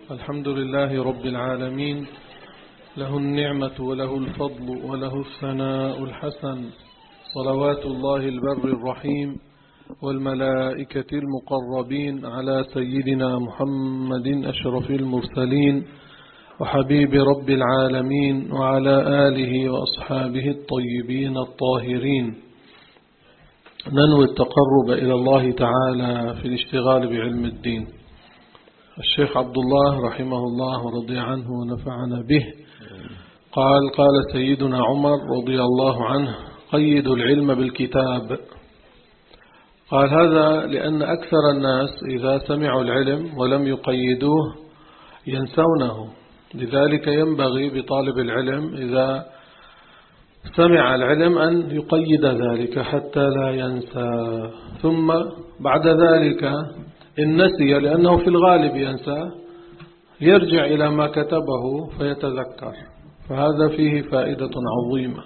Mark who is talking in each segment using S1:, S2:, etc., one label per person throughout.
S1: الحمد لله رب العالمين، له النعمة وله الفضل وله الثناء الحسن، صلوات الله البر الرحيم والملائكة المقربين على سيدنا محمد أشرف المرسلين وحبيب رب العالمين وعلى آله وأصحابه الطيبين الطاهرين. ننوي التقرب إلى الله تعالى في الاشتغال بعلم الدين. الشيخ عبد الله رحمه الله ورضي عنه ونفعنا به قال سيدنا عمر رضي الله عنه: قيدوا العلم بالكتاب. قال هذا لأن أكثر الناس إذا سمعوا العلم ولم يقيدوه ينسونه، لذلك ينبغي بطالب العلم إذا سمع العلم أن يقيد ذلك حتى لا ينسى، ثم بعد ذلك إن نسي، لأنه في الغالب ينسى، يرجع إلى ما كتبه فيتذكر، فهذا فيه فائدة عظيمة.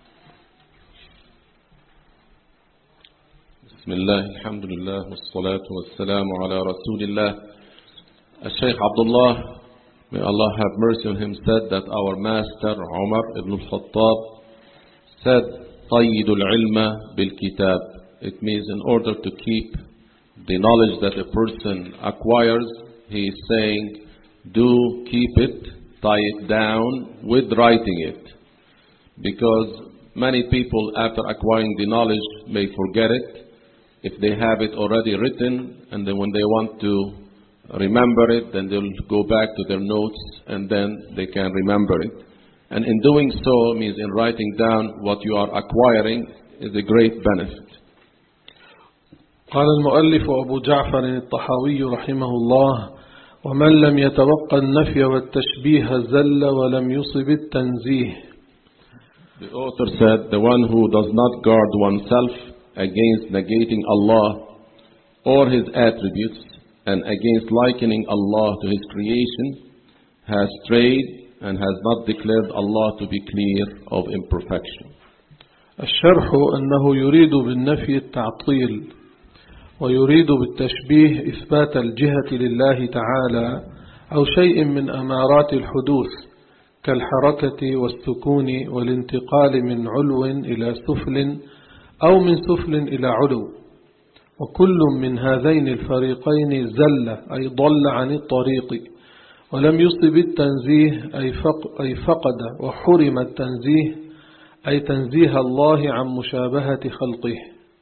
S2: بسم الله، الحمد لله والصلاة والسلام على رسول الله. Shaykh Abdullah, may Allah have mercy on him, said that our master Umar ibn al-Khattab said, قَيِّدُ الْعِلْمَ بِالْكِتَابِ. It means in order to keep the knowledge that a person acquires, he is saying, do keep it, tie it down with writing it. Because many people after acquiring the knowledge may forget it. If they have it already written, and then when they want to remember it, then they'll go back to their notes and then they can remember it. And in doing so means in writing down what you are acquiring is a great benefit.
S1: قال المؤلف أبو جعفر الطحاوي رحمه الله: ومن لم يتوقع النفي والتشبيه زل ولم يصب التنزيه.
S2: The author said, the one who does not guard oneself against negating Allah or His attributes and against likening Allah to His creation has strayed and has not declared Allah to be clear of imperfection.
S1: الشرح أنه يريد بالنفي التعطيل، ويريد بالتشبيه إثبات الجهة لله تعالى أو شيء من أمارات الحدوث كالحركة والسكون والانتقال من علو إلى سفل أو من سفل إلى علو، وكل من هذين الفريقين زل أي ضل عن الطريق، ولم يصب التنزيه أي فقد وحرم التنزيه أي تنزيه الله عن مشابهة خلقه.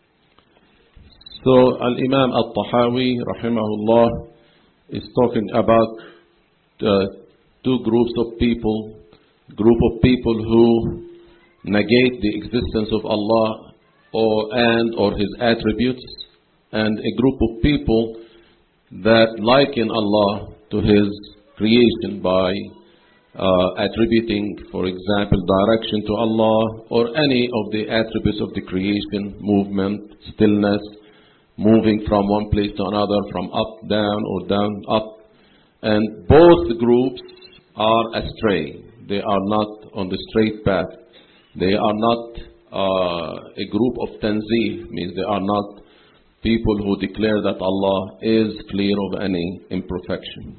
S2: So Al-Imam Al-Tahawi rahimahullah is talking about two groups of people. Group of people who negate the existence of Allah or His attributes, and a group of people that liken Allah to His creation by attributing, for example, direction to Allah or any of the attributes of the creation, movement, stillness, moving from one place to another, from up, down, or down, up. And both groups are astray. They are not on the straight path. They are not a group of tanzih, means they are not people who declare that Allah is clear of any imperfection.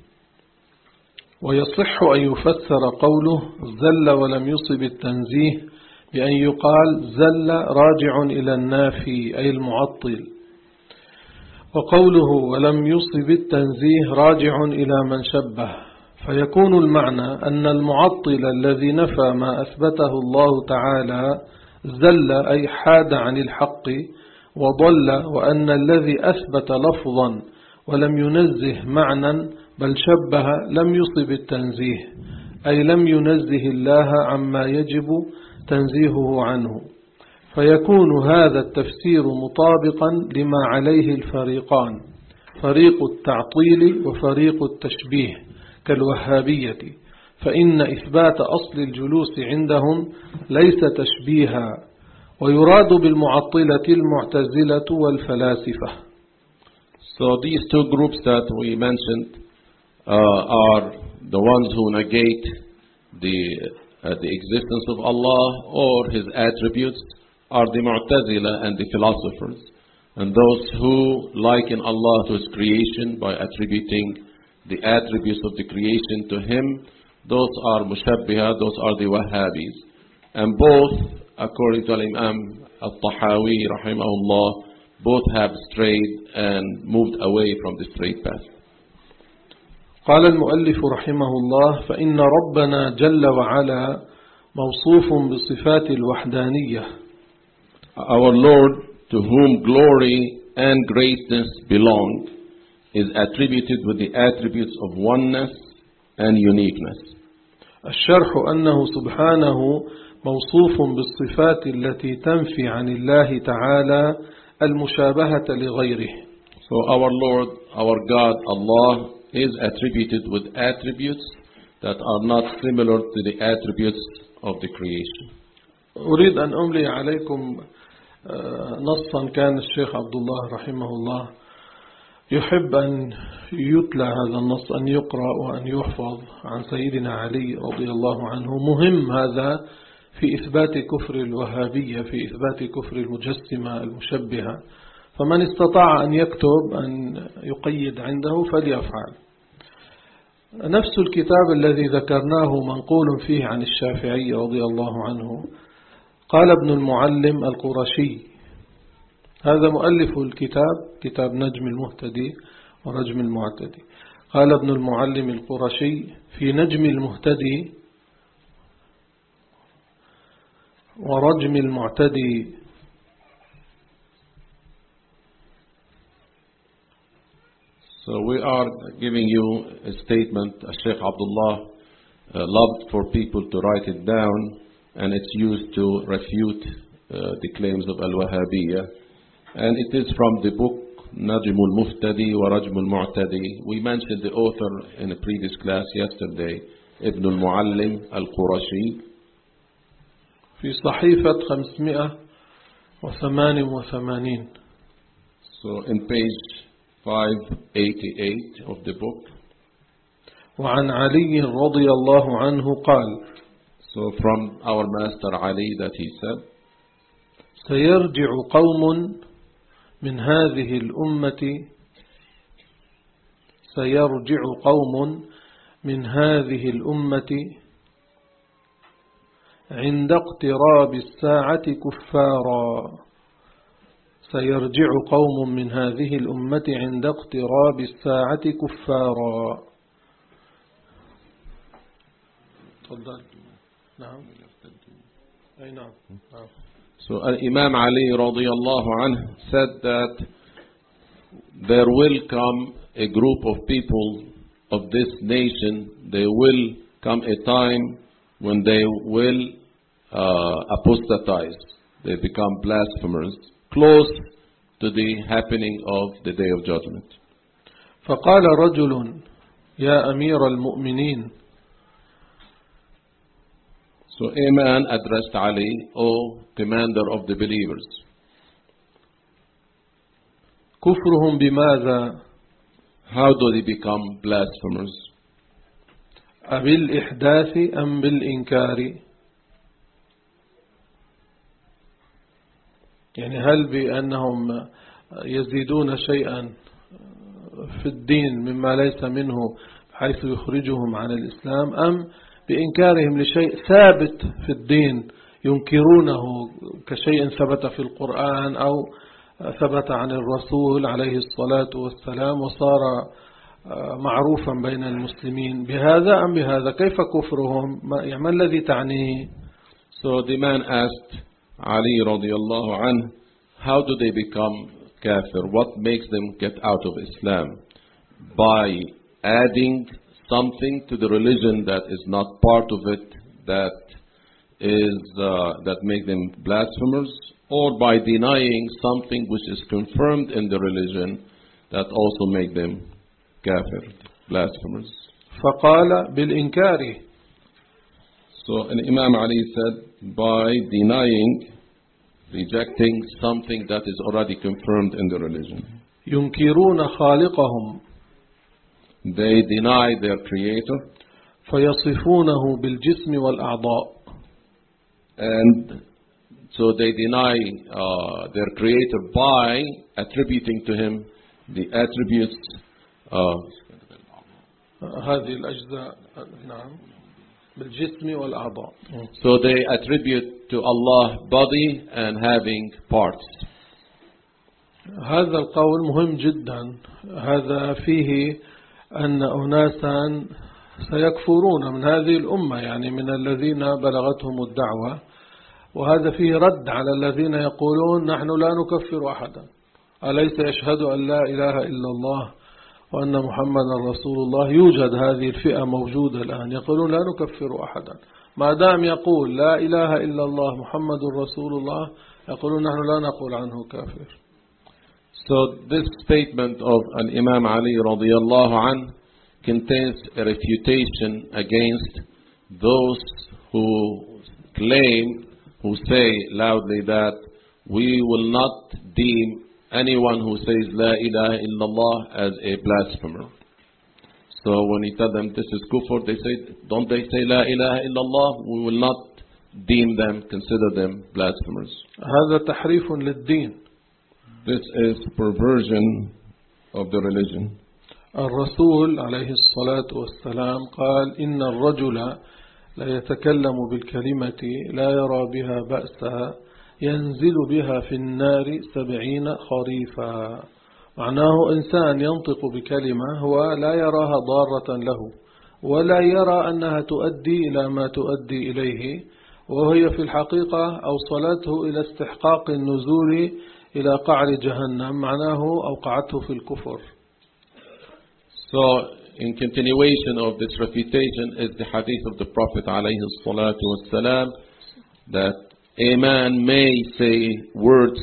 S1: ويصح أن يفسر قوله زل ولم يصب التنزيه بأن يقال زل راجع إلى النافي أي المعطل، وقوله ولم يصب التنزيه راجع إلى من شبه، فيكون المعنى أن المعطل الذي نفى ما أثبته الله تعالى زل أي حاد عن الحق وضل، وأن الذي أثبت لفظا ولم ينزه معنى بل شبه لم يصب التنزيه أي لم ينزه الله عما يجب تنزيهه عنه، فيكون هذا التفسير مطابقا لما عليه الفريقان، فريق التعطيل وفريق التشبيه كالوهابية، فإن إثبات أصل الجلوس عندهم ليس تشبيها، ويراد بالمعطلة المعتزلة والفلاسفة.
S2: So these two groups that we mentioned are the ones who negate the existence of Allah or His attributes, are the Mu'tazila and the philosophers, and those who liken Allah to His creation by attributing the attributes of the creation to him, those are Mushabbiha, those are the Wahhabis. And both, according to Imam Al-Tahawi, rahimahullah, both have strayed and moved away from the straight path.
S1: قال المؤلف رحمه الله: فإن ربنا جل وعلا موصوف بصفات الوحدانية.
S2: Our Lord, to whom glory and greatness belong, is attributed with the attributes of oneness and uniqueness.
S1: الشرح أنه سبحانه موصوف بالصفات التي تنفي عن الله تعالى المشابهة لغيره.
S2: So our Lord, our God, Allah, is attributed with attributes that are not similar to the attributes of the creation.
S1: أريد أن أملي عليكم نصا كان الشيخ عبد الله رحمه الله يحب أن يتلى هذا النص، أن يقرأ وأن يحفظ، عن سيدنا علي رضي الله عنه. مهم هذا في إثبات كفر الوهابية، في إثبات كفر المجسمة المشبهة. فمن استطاع أن يكتب أن يقيد عنده فليفعل. نفس الكتاب الذي ذكرناه منقول فيه عن الشافعي رضي الله عنه. قال ابن المعلم القرشي، هذا مؤلف الكتاب، كتاب نجم المهتدي ورجم المعتدي. قال ابن المعلم القرشي في نجم المهتدي ورجم المعتدي:
S2: So we are giving you a statement Sheikh Abdullah loved for people to write it down, and it's used to refute the claims of Al-Wahhabiyya. And it is from the book Najm al-Muhtadi wa Rajm al-Mu'tadi. We mentioned the author in a previous class yesterday, Ibn al-Muallim al-Qurashi.
S1: في صحيفة 588.
S2: So in page 588 of the book.
S1: وعن علي رضي الله عنه قال:
S2: So from our master Ali that he said,
S1: سيرجع قوم من هذه الأمة سيرجع قوم من هذه الأمة عند اقتراب الساعة كفارا. سيرجع قوم من هذه الأمة عند اقتراب الساعة كفارا. تفضل. نعم. أي نعم.
S2: So Imam Ali radiyallahu anhu said that there will come a group of people of this nation, there will come a time when they will apostatize, they become blasphemers, close to the happening of the Day of Judgment.
S1: فقال رجل: يا أمير المؤمنين.
S2: So a man addressed Ali, O commander of the believers.
S1: كفرهم بماذا؟
S2: How do they become blasphemers?
S1: أبالإحداث أم بالإنكار؟ يعني هل بأنهم يزيدون شيئا في الدين مما ليس منه حيث يخرجهم عن الإسلام، أم بإنكارهم لشيء ثابت في الدين ينكرونه كشيء ثبت في القرآن أو ثبت عن الرسول عليه الصلاة والسلام وصار معروفا بين المسلمين؟ بهذا أم بهذا؟ كيف كفرهم؟ ما الذي تعنيه؟
S2: So the man asked Ali radiyallahu anhu, how do they become kafir? What makes them get out of Islam? By adding something to the religion that is not part of it, that make them blasphemers, or by denying something which is confirmed in the religion that also make them kafir, blasphemers.
S1: فقال بالإنكار.
S2: So Imam Ali said, by denying, rejecting something that is already confirmed in the religion.
S1: ينكرون خالقهم.
S2: They deny their creator.
S1: فيصفونه بالجسم والأعضاء.
S2: And so they deny their creator by attributing to him the attributes
S1: هذه الأجزاء نعم بالجسم والأعضاء.
S2: So they attribute to Allah body and having parts.
S1: هذا القول مهم جدا. هذا فيه أن أناسا سيكفرون من هذه الأمة، يعني من الذين بلغتهم الدعوة، وهذا فيه رد على الذين يقولون نحن لا نكفر أحدا، أليس يشهد أن لا إله إلا الله وأن محمد رسول الله؟ يوجد هذه الفئة موجودة الآن يقولون لا نكفر أحدا، ما دام يقول لا إله إلا الله محمد رسول الله يقولون نحن لا نقول عنه كافر.
S2: So this statement of Imam Ali radiyallahu anh contains a refutation against those who claim, who say loudly that we will not deem anyone who says La ilaha illallah as a blasphemer. So when he tell them this is kufr, they say, don't they say La ilaha illallah? We will not deem them, consider them blasphemers.
S1: هذا تحريف للدين.
S2: This is perversion of the religion.
S1: الرسول عليه الصلاة والسلام قال إن الرجل لا يتكلم بالكلمة لا يرى بها بأسها ينزل بها في النار 70 خريفا. معناه إنسان ينطق بكلمة هو لا يراها ضارة له ولا يرى أنها تؤدي إلى ما تؤدي إليه، وهي في الحقيقة أوصلته إلى استحقاق النزول إلى قعر جهنم، معناه أوقعته في الكفر.
S2: So in continuation of this refutation is the hadith of the Prophet alayhi salatu wassalam, that a man may say words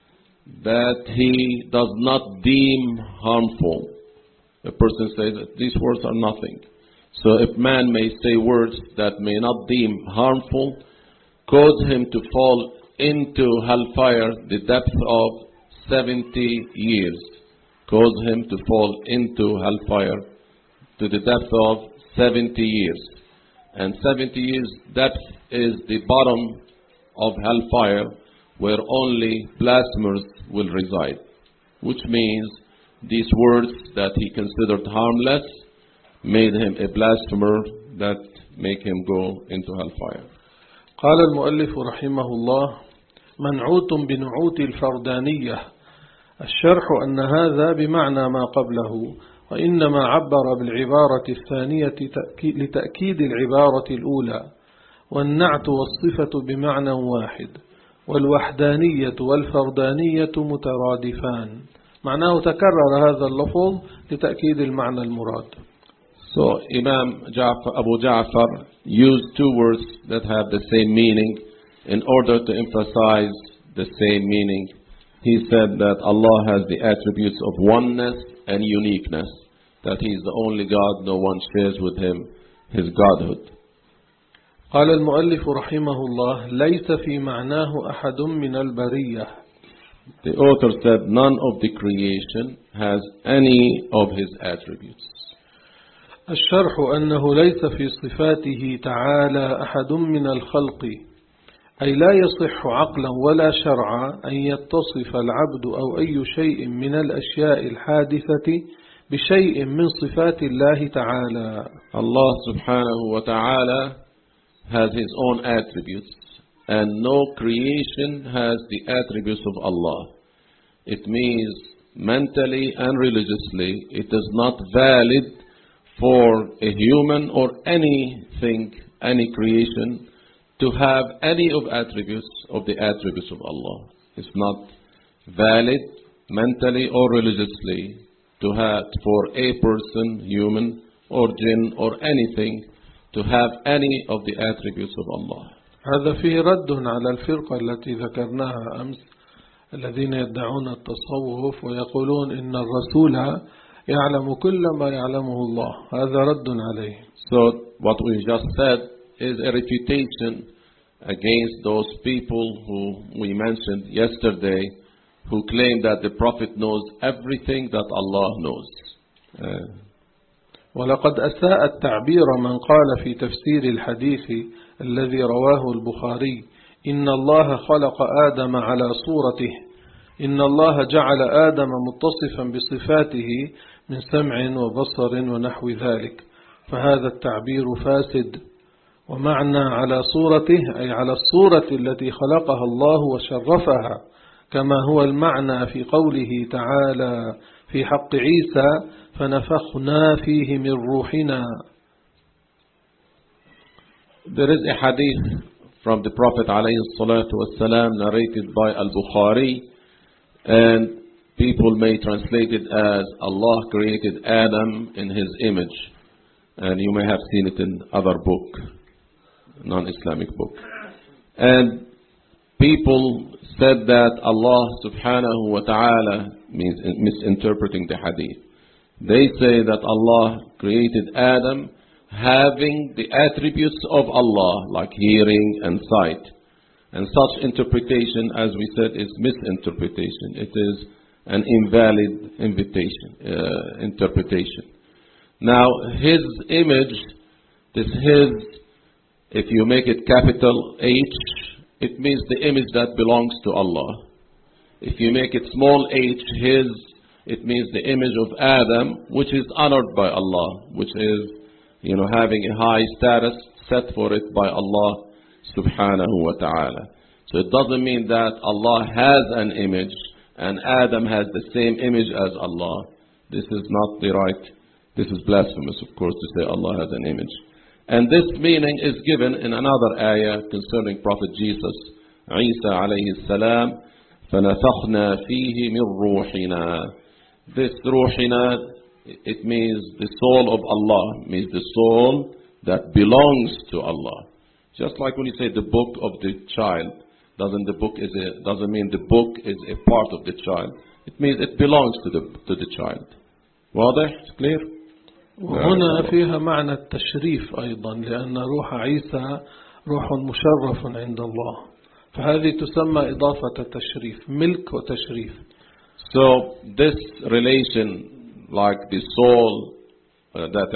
S2: that he does not deem harmful. A person says that these words are nothing. So if man may say words that may not deem harmful, cause him to fall into hellfire the depth of 70 years. Cause him to fall into hellfire to the depth of 70 years. And 70 years depth is the bottom of hellfire, where only blasphemers will reside. Which means these words that he considered harmless made him a blasphemer that make him go into hellfire.
S1: قال المؤلف رحمه الله: منعوت بنعوت الفردانية. الشرح أن هذا بمعنى ما قبله، وإنما عبر بالعبارة الثانية لتأكيد العبارة الأولى، والنعت والصفة بمعنى واحد، والوحدانية والفردانية مترادفان. معناه تكرر هذا اللفظ لتأكيد المعنى المراد.
S2: So Imam Abu Ja'far used two words that have the same meaning in order to emphasize the same meaning. He said that Allah has the attributes of oneness and uniqueness, that He is the only God, no one shares with Him His Godhood.
S1: قال المؤلف رحمه الله: ليس في معناه أحد من البرية.
S2: The author said none of the creation has any of His attributes.
S1: الشرح أنه ليس في صفاته تعالى أحد من الخلق، أي لا يصح عقلا ولا شرعا أن يتصف العبد أو أي شيء من الأشياء الحادثة بشيء من صفات الله تعالى.
S2: Allah subhanahu wa ta'ala has His own attributes, and no creation has the attributes of Allah. It means mentally and religiously it is not valid for a human or anything, any creation, to have any of attributes of the attributes of Allah. It's not valid mentally or religiously to have for a person, human or jinn or anything, to have any of the attributes of Allah.
S1: هذا فيه رد على الفرقة التي ذكرناها أمس، الذين يدعون التصوف ويقولون إن الرسول يعلم كل ما يعلمه الله. هذا رد عليه.
S2: So what we just said is a refutation against those people who we mentioned yesterday, who claim that the Prophet knows everything that Allah knows.
S1: ولقد أساء التعبير من قال في تفسير الحديث الذي رواه البخاري: إن الله خلق آدم على صورته، إن الله جعل آدم متصفا بصفاته من سمع وبصر ونحو ذلك، فهذا التعبير فاسد. ومعنى على صورته أي على الصورة التي خلقها الله وشرفها، كما هو المعنى في قوله تعالى في حق عيسى فنفخنا فيه من روحنا.
S2: There is a hadith from the Prophet ﷺ narrated by Al-Bukhari, and people may translate it as Allah created Adam in his image, and you may have seen it in other book, non-Islamic book. And people said that Allah subhanahu wa ta'ala means misinterpreting the hadith. They say that Allah created Adam having the attributes of Allah, like hearing and sight. And such interpretation, as we said, is misinterpretation. It is an invalid interpretation. Now, his image, this his, if you make it capital H, it means the image that belongs to Allah. If you make it small h, his, it means the image of Adam, which is honored by Allah, which is, having a high status set for it by Allah subhanahu wa ta'ala. So it doesn't mean that Allah has an image and Adam has the same image as Allah. This is not the right, this is blasphemous, of course, to say Allah has an image. And this meaning is given in another ayah concerning Prophet Jesus, Isa alayhi salam, فَنَفَخْنَا فِيهِ مِنْ رُوحِنَا. This ruhina, it means the soul of Allah, means the soul that belongs to Allah. Just like when you say the book of the child, doesn't mean the book is a part of the child. It means it belongs to the child. واضح؟ Clear?
S1: وهنا فيها معنى التشريف أيضا، لأن روح عيسى روح مشرف عند الله، فهذه تسمى إضافة التشريف، ملك وتشريف.
S2: So this relation, like the soul, that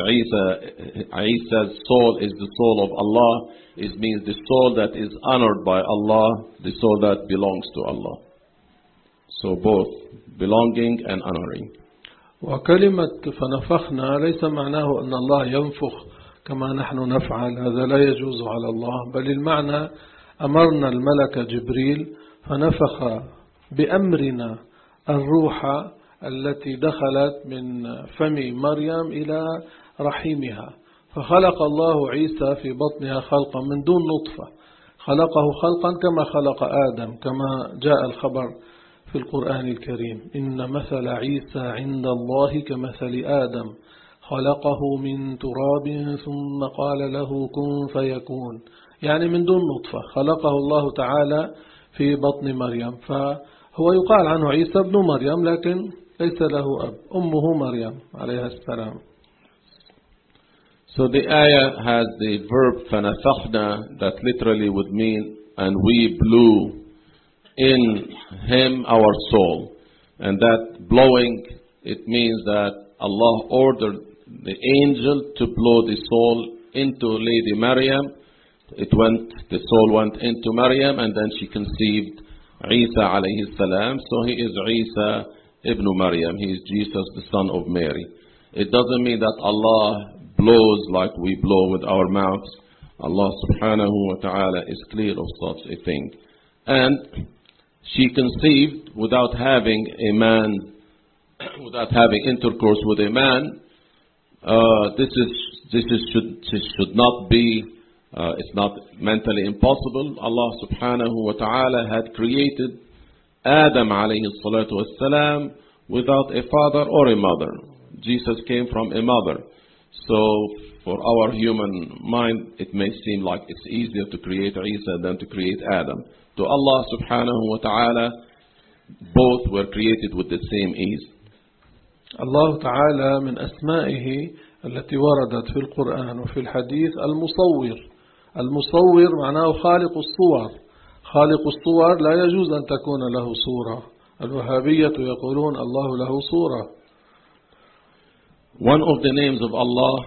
S2: Isa's soul is the soul of Allah, it means the soul that is honored by Allah, the soul that belongs to Allah. So both belonging and honoring.
S1: وكلمة فنفخنا ليس معناه أن الله ينفخ كما نحن نفعل، هذا لا يجوز على الله، بل المعنى أمرنا الملك جبريل فنفخ بأمرنا الروح التي دخلت من فم مريم إلى رحمها، فخلق الله عيسى في بطنها خلقا من دون نطفة، خلقه خلقا كما خلق آدم، كما جاء الخبر في القرآن الكريم: إن مثل عيسى عند الله كمثل آدم خلقه من تراب ثم قال له كن فيكون، يعني من دون نطفة خلقه الله تعالى في بطن مريم. فهو يقال عنه عيسى ابن مريم، لكن ليس له أب، أمه مريم عليها السلام.
S2: So the ayah has the verb فَنَفَخْنَا that literally would mean and we blew in him our soul. And that blowing, it means that Allah ordered the angel to blow the soul into Lady Maryam. The soul went into Maryam, and then she conceived Isa alayhi salam. So he is Isa ibn Maryam. He is Jesus, the son of Mary. It doesn't mean that Allah blows like we blow with our mouths. Allah subhanahu wa ta'ala is clear of such a thing. And she conceived without having a man, without having intercourse with a man. This should not be, it's not mentally impossible. Allah subhanahu wa ta'ala had created Adam alayhi salatu wassalam without a father or a mother. Jesus came from a mother. So for our human mind, it may seem like it's easier to create Isa than to create Adam. To Allah subhanahu wa ta'ala, both were created with the same ease.
S1: الله تعالى من أسمائه التي وردت في القرآن وفي الحديث المصور. المصور معناه خالق الصور. خالق الصور لا يجوز أن تكون له صورة. الوهابية يقولون الله له صورة.
S2: One of the names of Allah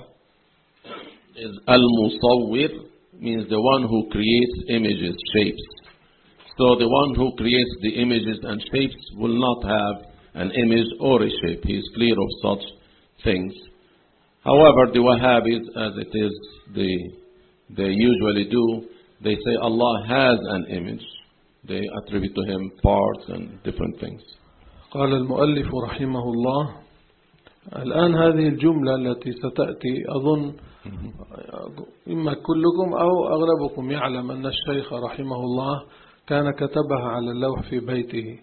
S2: is Al-Musawwir, means the one who creates images, shapes. So the one who creates the images and shapes will not have an image or a shape. He is clear of such things. However, the Wahhabis, as it is they usually do, they say Allah has an image. They attribute to him parts and different things.
S1: قال المؤلف رحمه الله: الآن هذه الجملة التي ستأتي أظن إما كلكم أو أغلبكم يعلم أن الشيخ رحمه الله كان كتبها على اللوح في بيته،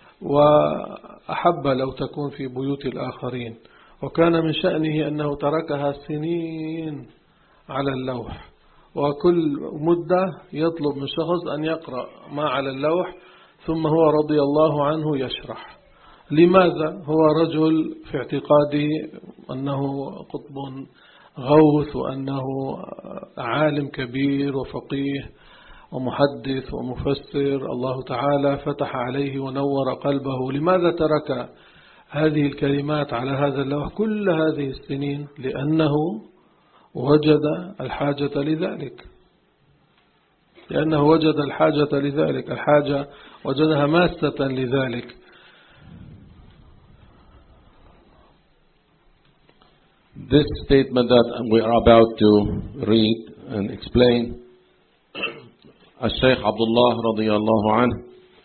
S1: وأحب لو تكون في بيوت الآخرين، وكان من شأنه أنه تركها سنين على اللوح، وكل مدة يطلب من شخص أن يقرأ ما على اللوح ثم هو رضي الله عنه يشرح. لماذا؟ هو رجل في اعتقاده أنه قطب غوث، وأنه عالم كبير وفقيه ومحدث ومفسر، الله تعالى فتح عليه ونور قلبه. لماذا ترك هذه الكلمات على هذا اللوح كل هذه السنين؟ لأنه وجد الحاجة لذلك، الحاجة وجدها ماسة لذلك.
S2: This statement that we are about to read and explain, Shaykh Abdullah radiyallahu anhu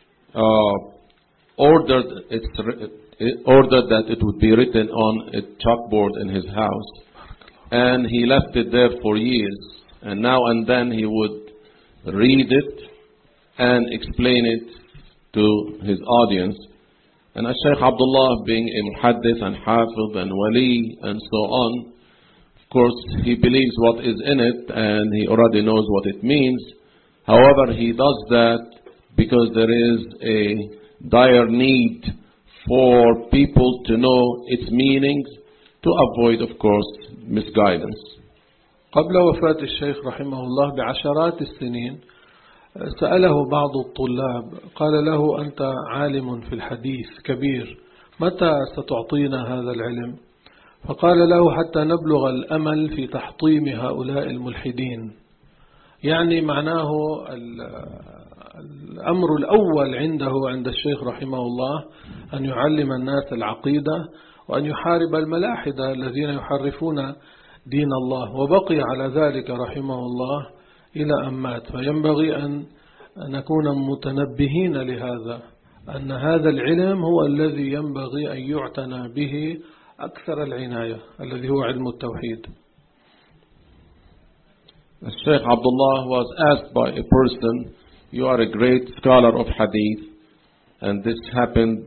S2: ordered that it would be written on a chalkboard in his house, and he left it there for years, and now and then he would read it and explain it to his audience. And Shaykh Abdullah, being a muhaddith and hafiz and wali and so on, of course he believes what is in it and he already knows what it means. However, he does that because there is a dire need for people to know its meanings, to avoid, of course, misguidance.
S1: قبل وفاة الشيخ رحمه الله بعشرات السنين سأله بعض الطلاب، قال له: أنت عالم في الحديث كبير، متى ستعطينا هذا العلم؟ فقال له: حتى نبلغ الأمل في تحطيم هؤلاء الملحدين. يعني معناه الأمر الأول عند الشيخ رحمه الله أن يعلم الناس العقيدة، وأن يحارب الملاحدة الذين يحرفون دين الله، وبقي على ذلك رحمه الله إلى أن مات. فينبغي أن نكون متنبهين لهذا، أن هذا العلم هو الذي ينبغي أن يعتنى به أكثر العناية، الذي هو علم التوحيد.
S2: Shaykh Abdullah was asked by a person, you are a great scholar of hadith, and this happened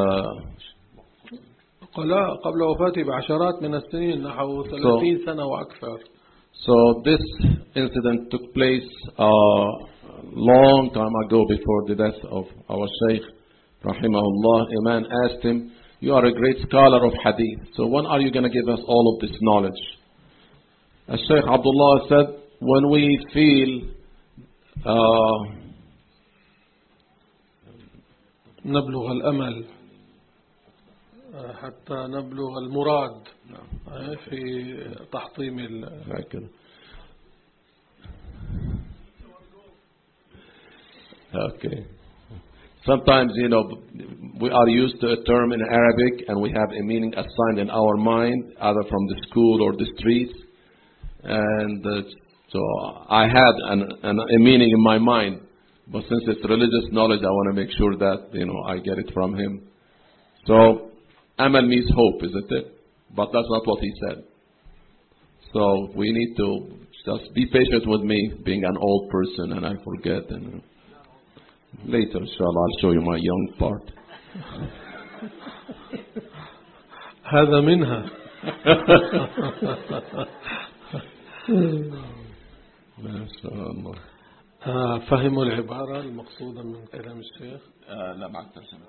S1: قبل وفاته بعشرات من السنين، نحو 30 سنة وأكثر.
S2: So this incident took place a long time ago before the death of our Shaykh rahimahullah. A man asked him, you are a great scholar of hadith, so when are you going to give us all of this knowledge? Shaykh Abdullah said, when we feel
S1: نبلغ الأمل حتى نبلغ المراد في تحطيم
S2: Okay. Sometimes, we are used to a term in Arabic and we have a meaning assigned in our mind, either from the school or the streets. And so I had a meaning in my mind. But since it's religious knowledge, I want to make sure that, I get it from him. So, amal means hope, isn't it? But that's not what he said. So, we need to just be patient with me, being an old person, and I forget. And later, inshallah, I'll show you my young part.
S1: هذا منها.
S2: ما شاء الله.
S1: فهموا العبارة المقصودة من كلام الشيخ؟
S2: لا معك ترجمة.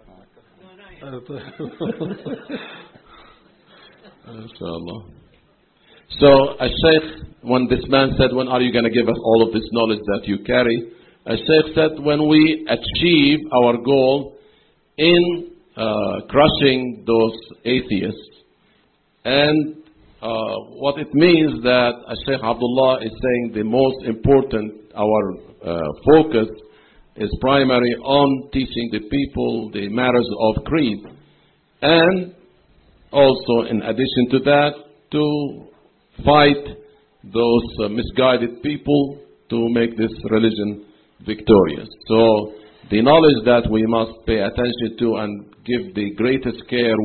S2: Inshallah. So, Shaykh, when this man said, when are you going to give us all of this knowledge that you carry? Shaykh said, when we achieve our goal in crushing those atheists. And what it means that Shaykh Abdullah is saying the most important, our focus is primary on teaching the people the matters of creed, and also in addition to that, to fight those misguided people to make this religion victorious. So the knowledge that we must pay attention to and give the greatest care,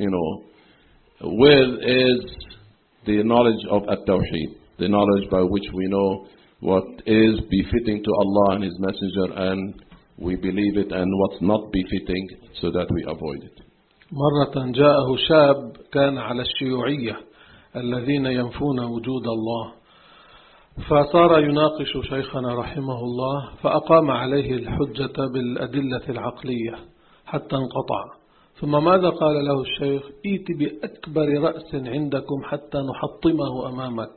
S2: with is the knowledge of At-Tawheed, the knowledge by which we know what is befitting to Allah and His Messenger, and we believe it, and what's not befitting, so that we avoid it.
S1: مرة جاءه شاب كان على الشيوعية الذين ينفون وجود الله، فصار يناقش شيخنا رحمه الله، فأقام عليه الحجة بالأدلة العقلية حتى انقطع. ثم ماذا قال له الشيخ؟ ائت بأكبر رأس عندكم حتى نحطمه أمامك.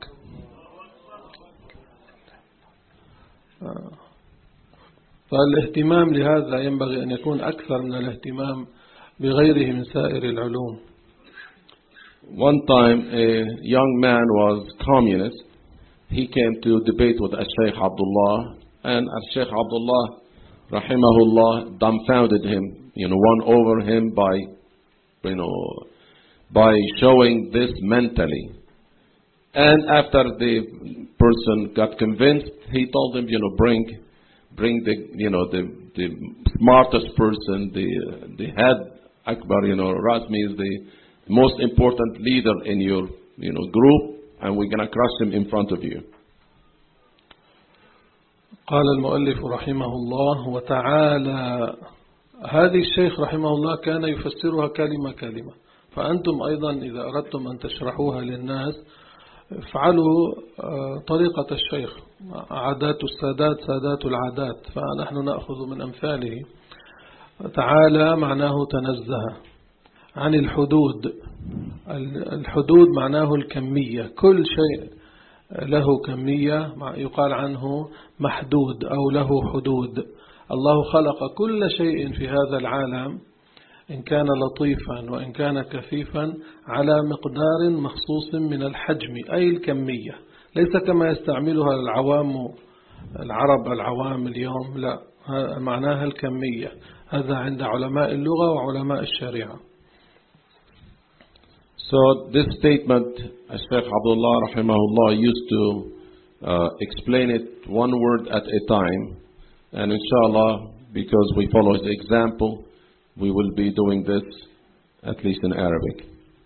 S1: فالاهتمام لهذا ينبغي أن يكون أكثر من الاهتمام بغيره من سائر العلوم.
S2: One time a young man was communist. He came to debate with Sheikh Abdullah, and Sheikh Abdullah rahimahullah dumbfounded him, won over him by showing this mentally. And after the person got convinced, he told him, bring the smartest person, the head Akbar, Rasmi is the most important leader in your group, and we're going to crush him in front of you.
S1: قال المؤلف رحمه الله وتعالى، هذه الشيخ رحمه الله كان يفسرها كلمة كلمة، فأنتم أيضا إذا أردتم أن تشرحوها للناس افعلوا طريقة الشيخ. عادات السادات سادات العادات، فنحن نأخذ من أمثاله. تعالى معناه تنزه عن الحدود. الحدود معناه الكمية، كل شيء له كمية يقال عنه محدود أو له حدود. الله خلق كل شيء في هذا العالم، إن كان لطيفا وإن كان كثيفا، على مقدار مخصوص من الحجم، أي الكمية، ليس كما يستعملها العرب العوام اليوم، لا، معناها الكمية. هذا عند علماء اللغة وعلماء الشريعة.
S2: So this statement, Sheikh Abdullah rahimahullah used to explain it one word at a time, and inshallah, because we follow his example, we will be doing this at least in Arabic.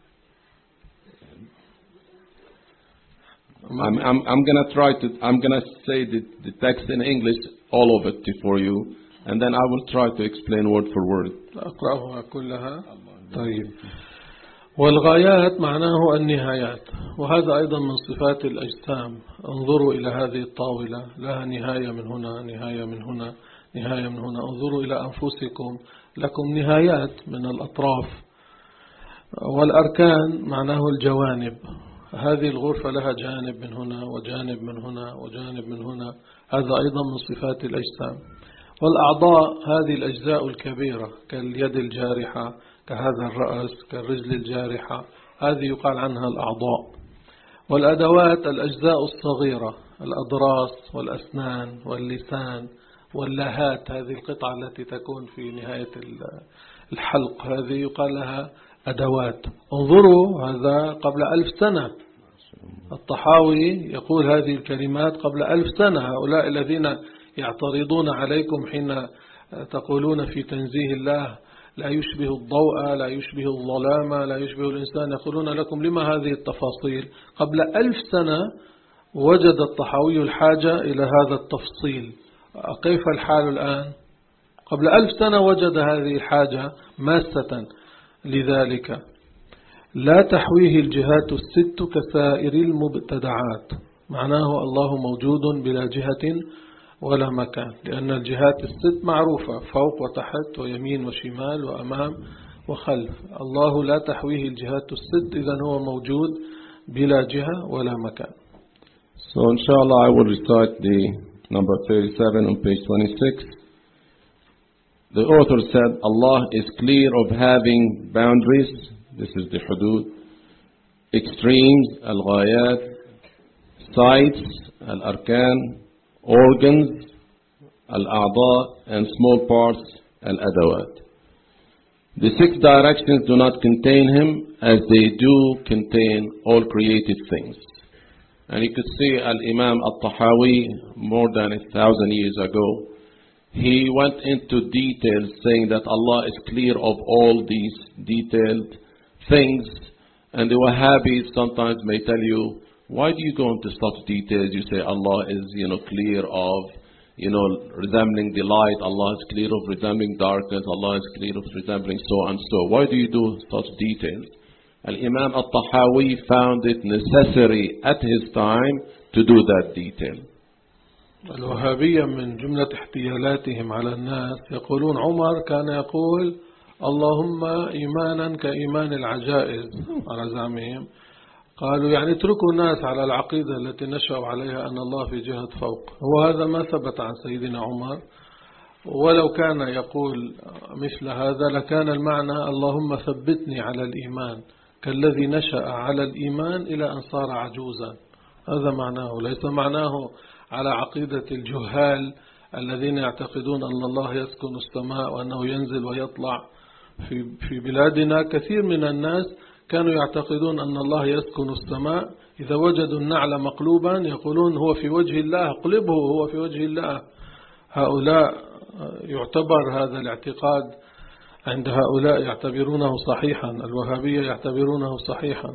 S2: I'm gonna say the text in English, all of it for you, and then I will try to explain word for word.
S1: أقرأها كلها. طيب. والغايات معناه النهايات، وهذا أيضا من صفات الأجسام. انظروا إلى هذه الطاولة، لها نهاية من هنا، نهاية من هنا، نهاية من هنا. انظروا إلى أنفسكم، لكم نهايات من الأطراف. والأركان معناه الجوانب، هذه الغرفة لها جانب من هنا وجانب من هنا وجانب من هنا، هذا أيضا من صفات الأجسام. والأعضاء هذه الأجزاء الكبيرة، كاليد الجارحة، كهذا الرأس، كالرجل الجارحة، هذه يقال عنها الأعضاء. والأدوات الأجزاء الصغيرة، الأضراس والأسنان واللسان واللهات، هذه القطعة التي تكون في نهاية الحلق، هذه يقال لها أدوات. انظروا، هذا قبل 1000 سنة. الطحاوي يقول هذه الكلمات قبل 1000 سنة. هؤلاء الذين يعترضون عليكم حين تقولون في تنزيه الله لا يشبه الضوء، لا يشبه الظلام، لا يشبه الإنسان، يقولون لكم لما هذه التفاصيل؟ قبل 1000 سنة وجد الطحاوي الحاجة إلى هذا التفصيل. كيف الحال الآن؟ قبل 1000 سنة وجد هذه الحاجة ماسة. لذلك لا تحويه الجهات الست كسائر المبتدعات، معناه الله موجود بلا جهة ولا مكان، لأن الجهات الست معروفة، فوق وتحت ويمين وشمال وأمام وخلف. الله لا تحويه الجهات الست، إذن هو موجود بلا جهة ولا مكان.
S2: So inshallah I will recite the number 37 on page 26. The author said, Allah is clear of having boundaries, this is the hudud, extremes, al-ghayat, sides, al-arkan, organs, al-a'da, and small parts, al-adawat. The 6 directions do not contain him as they do contain all created things. And you could see Al-Imam Al-Tahawi more than 1,000 years ago, he went into details saying that Allah is clear of all these detailed things. And the Wahhabis sometimes may tell you, why do you go into such details? You say Allah is, clear of, resembling the light. Allah is clear of resembling darkness. Allah is clear of resembling so and so. Why do you do such details? Al-Imam Al-Tahawi found it necessary at his time to do that detail.
S1: الوهابية من جملة احتيالاتهم على الناس يقولون عمر كان يقول اللهم إيمانا كإيمان العجائز على زعمهم. قالوا يعني اتركوا الناس على العقيدة التي نشأوا عليها أن الله في جهة فوق. وهذا ما ثبت عن سيدنا عمر، ولو كان يقول مثل هذا لكان المعنى اللهم ثبتني على الإيمان كالذي نشأ على الإيمان إلى أن صار عجوزا. هذا معناه، ليس معناه على عقيدة الجهال الذين يعتقدون أن الله يسكن السماء وأنه ينزل ويطلع. في بلادنا كثير من الناس كانوا يعتقدون أن الله يسكن السماء، إذا وجدوا النعل مقلوبا يقولون هو في وجه الله، اقلبه هو في وجه الله. هؤلاء يعتبر هذا الاعتقاد عند هؤلاء يعتبرونه صحيحا، الوهابية يعتبرونه صحيحا.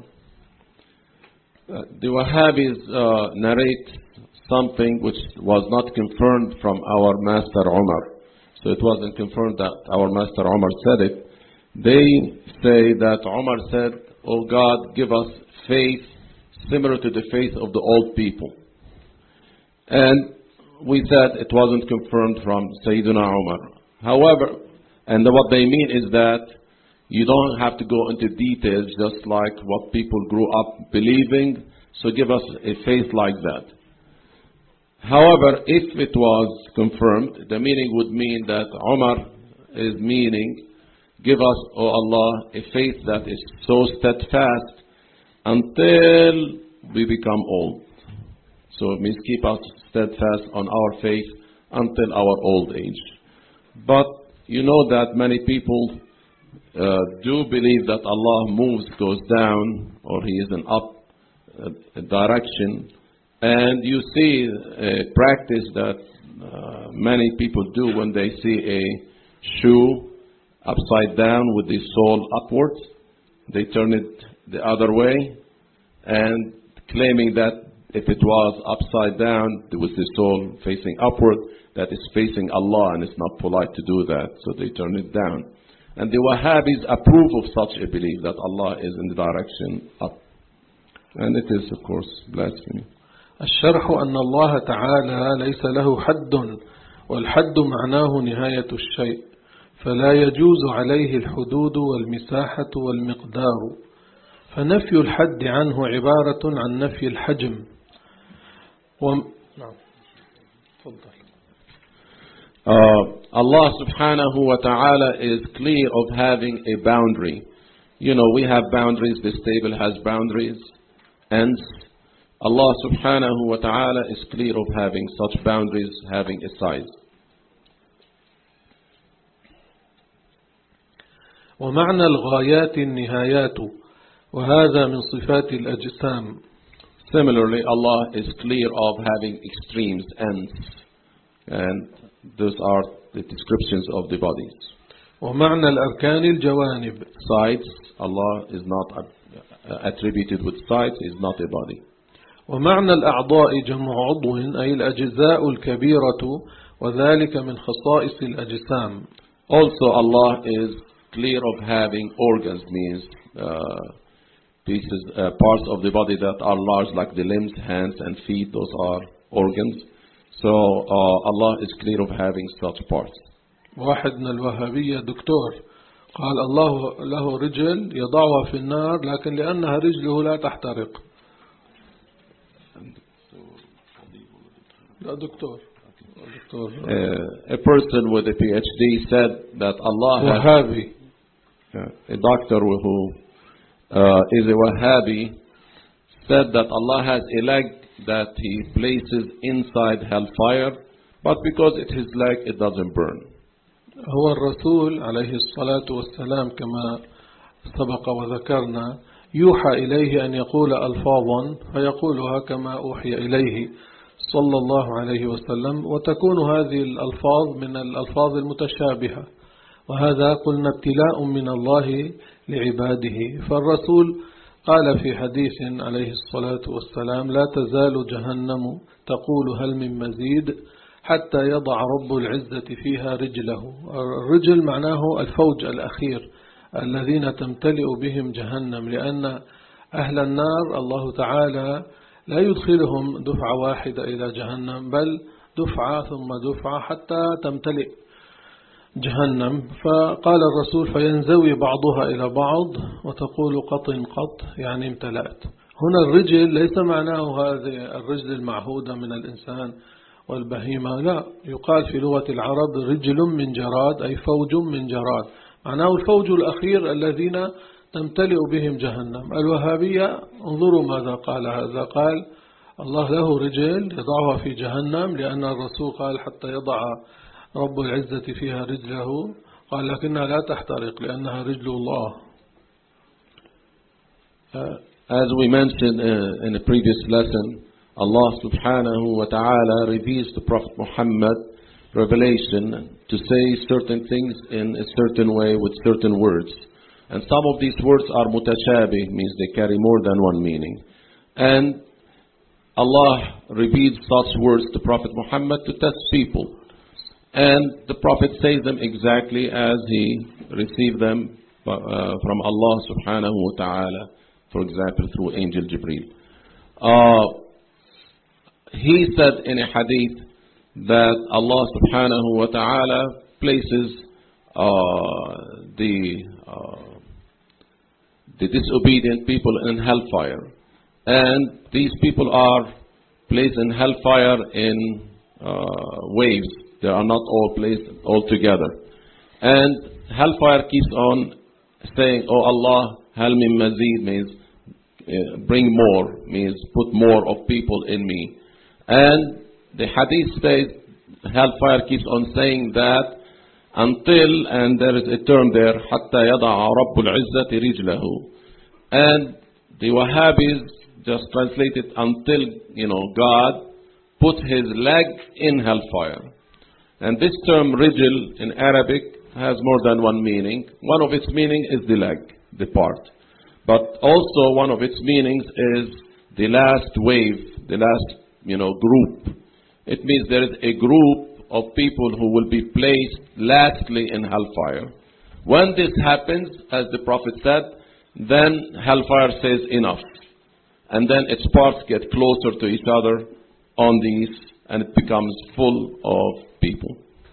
S2: The Wahhabis narrate something which was not confirmed from our Master Umar. So it wasn't confirmed that our Master Umar said it. They say that Umar said, "Oh God, give us faith similar to the faith of the old people." And we said it wasn't confirmed from Sayyidina Umar. However, and what they mean is that you don't have to go into details, just like what people grew up believing. So give us a faith like that. However, if it was confirmed, the meaning would mean that Umar is meaning, give us, O Allah, a faith that is so steadfast until we become old. So it means keep us steadfast on our faith until our old age. But you know that many people do believe that Allah moves, goes down, or He is in up direction. And you see a practice that many people do when they see a shoe upside down with the sole upwards. They turn it the other way and claiming that if it was upside down with the sole facing upward, that is facing Allah and it's not polite to do that, so they turn it down. And the Wahhabis approve of such a belief that Allah is in the direction up. And it is, of course, blasphemy.
S1: الشرح أن الله تعالى ليس له حد، والحد معناه نهاية الشيء، فلا يجوز عليه الحدود والمساحة والمقدار، فنفي الحد عنه عبارة عن نفي الحجم. نعم. تفضل.
S2: Allah subhanahu wa ta'ala is clear of having a boundary. You know, we have boundaries, this table has boundaries, ends. Allah subhanahu wa ta'ala is clear of having such boundaries, having a size.
S1: ومعنى الغايات النهايات، وهذا من صفات الأجسام.
S2: Similarly, Allah is clear of having extremes, ends, and those are the descriptions of the bodies.
S1: ومعنى الأركان الجوانب.
S2: Sides, Allah is not attributed with sides, is not a body.
S1: ومعنى الأعضاء جمع عضو أي الأجزاء الكبيرة، وذلك من خصائص الأجسام.
S2: Also, Allah is clear of having organs, means pieces, parts of the body that are large, like the limbs, hands, and feet. Those are organs. So Allah is clear of having such parts.
S1: واحد من الوهابية دكتور قال الله له رجل يضعها في النار لكن لأنها رجله لا تحترق. لا دكتور.
S2: A person with a PhD said that Allah
S1: Wahhabi.
S2: A doctor who is a Wahhabi said that Allah has a leg that He places inside hellfire but because it is lag, it doesn't burn.
S1: هو الرسول عليه الصلاة والسلام كما سبق وذكرنا يوحى إليه أن يقول ألفاظا فيقولها كما أوحي إليه صلى الله عليه وسلم، وتكون هذه الألفاظ من الألفاظ المتشابهة، وهذا قلنا ابتلاء من الله لعباده. فالرسول قال في حديث عليه الصلاة والسلام: لا تزال جهنم تقول هل من مزيد حتى يضع رب العزة فيها رجله. الرجل معناه الفوج الأخير الذين تمتلئ بهم جهنم، لأن أهل النار الله تعالى لا يدخلهم دفعة واحدة إلى جهنم، بل دفعة ثم دفعة حتى تمتلئ جهنم. فقال الرسول: فينزوي بعضها إلى بعض وتقول قط قط، يعني امتلأت. هنا الرجل ليس معناه هذه الرجل المعهودة من الإنسان والبهيمة، لا، يقال في لغة العرب رجل من جراد، أي فوج من جراد، معناه الفوج الأخير الذين تمتلئ بهم جهنم. الوهابية انظروا ماذا قال، هذا قال الله له رجل يضعها في جهنم، لأن الرسول قال حتى يضع رب العزة فيها رجله، قال لكنها لا تحترق لأنها رجل الله.
S2: As we mentioned in a previous lesson, Allah subhanahu wa ta'ala reveals to Prophet Muhammad revelation to say certain things in a certain way with certain words. And some of these words are mutashabih, means they carry more than one meaning. And Allah reveals such words to Prophet Muhammad to test people. And the Prophet says them exactly as he received them from Allah subhanahu wa ta'ala, for example, through Angel Jibreel. He said in a hadith that Allah subhanahu wa ta'ala places the disobedient people in hellfire. And these people are placed in hellfire in waves. They are not all placed all together. And hellfire keeps on saying, "Oh Allah, hal min mazid," means bring more, means put more of people in me. And the hadith says hellfire keeps on saying that until, and there is a term there, حتى يضع رب العزة رجله. And the Wahhabis just translate it until, God put his leg in hellfire. And this term rijl in Arabic has more than one meaning. One of its meaning is the leg, the part. But also one of its meanings is the last wave, the last, group. It means there is a group of people who will be placed lastly in hellfire. When this happens, as the Prophet said, then hellfire says enough. And then its parts get closer to each other on these, and it becomes full of people.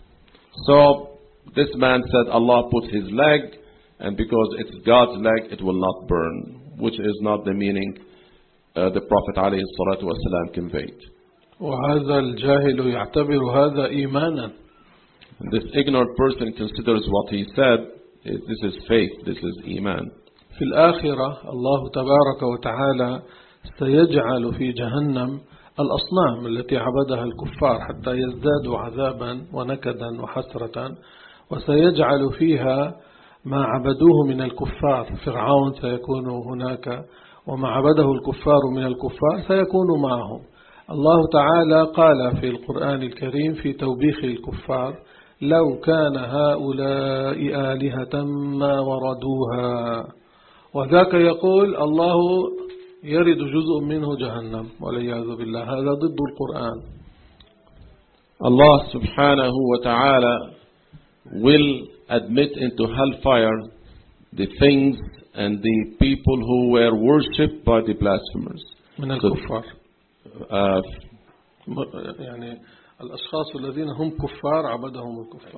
S2: So this man said Allah put his leg, and because it's God's leg, it will not burn, which is not the meaning the Prophet ﷺ conveyed.
S1: وهذا الجاهل يعتبر هذا إيمانا.
S2: This ignorant person considers what he said, this is faith, this is iman.
S1: في الآخرة الله تبارك وتعالى سيجعل في جهنم الأصنام التي عبدها الكفار حتى يزدادوا عذابا ونكدا وحسرة، وسيجعل فيها ما عبدوه من الكفار. فرعون سيكون هناك، وما عبده الكفار من الكفار سيكون معهم. الله تعالى قال في القرآن الكريم في توبيخ الكفار: لو كان هؤلاء آلهة ما وردوها. وذاك يقول الله يرد جزء منه جهنم والعياذ بالله. هذا ضد القرآن.
S2: Allah subhanahu wa ta'ala will admit into hellfire the things and the people who were worshipped by the blasphemers.
S1: من الكفار. يعني الأشخاص الذين هم كفار عبدهم الكفار.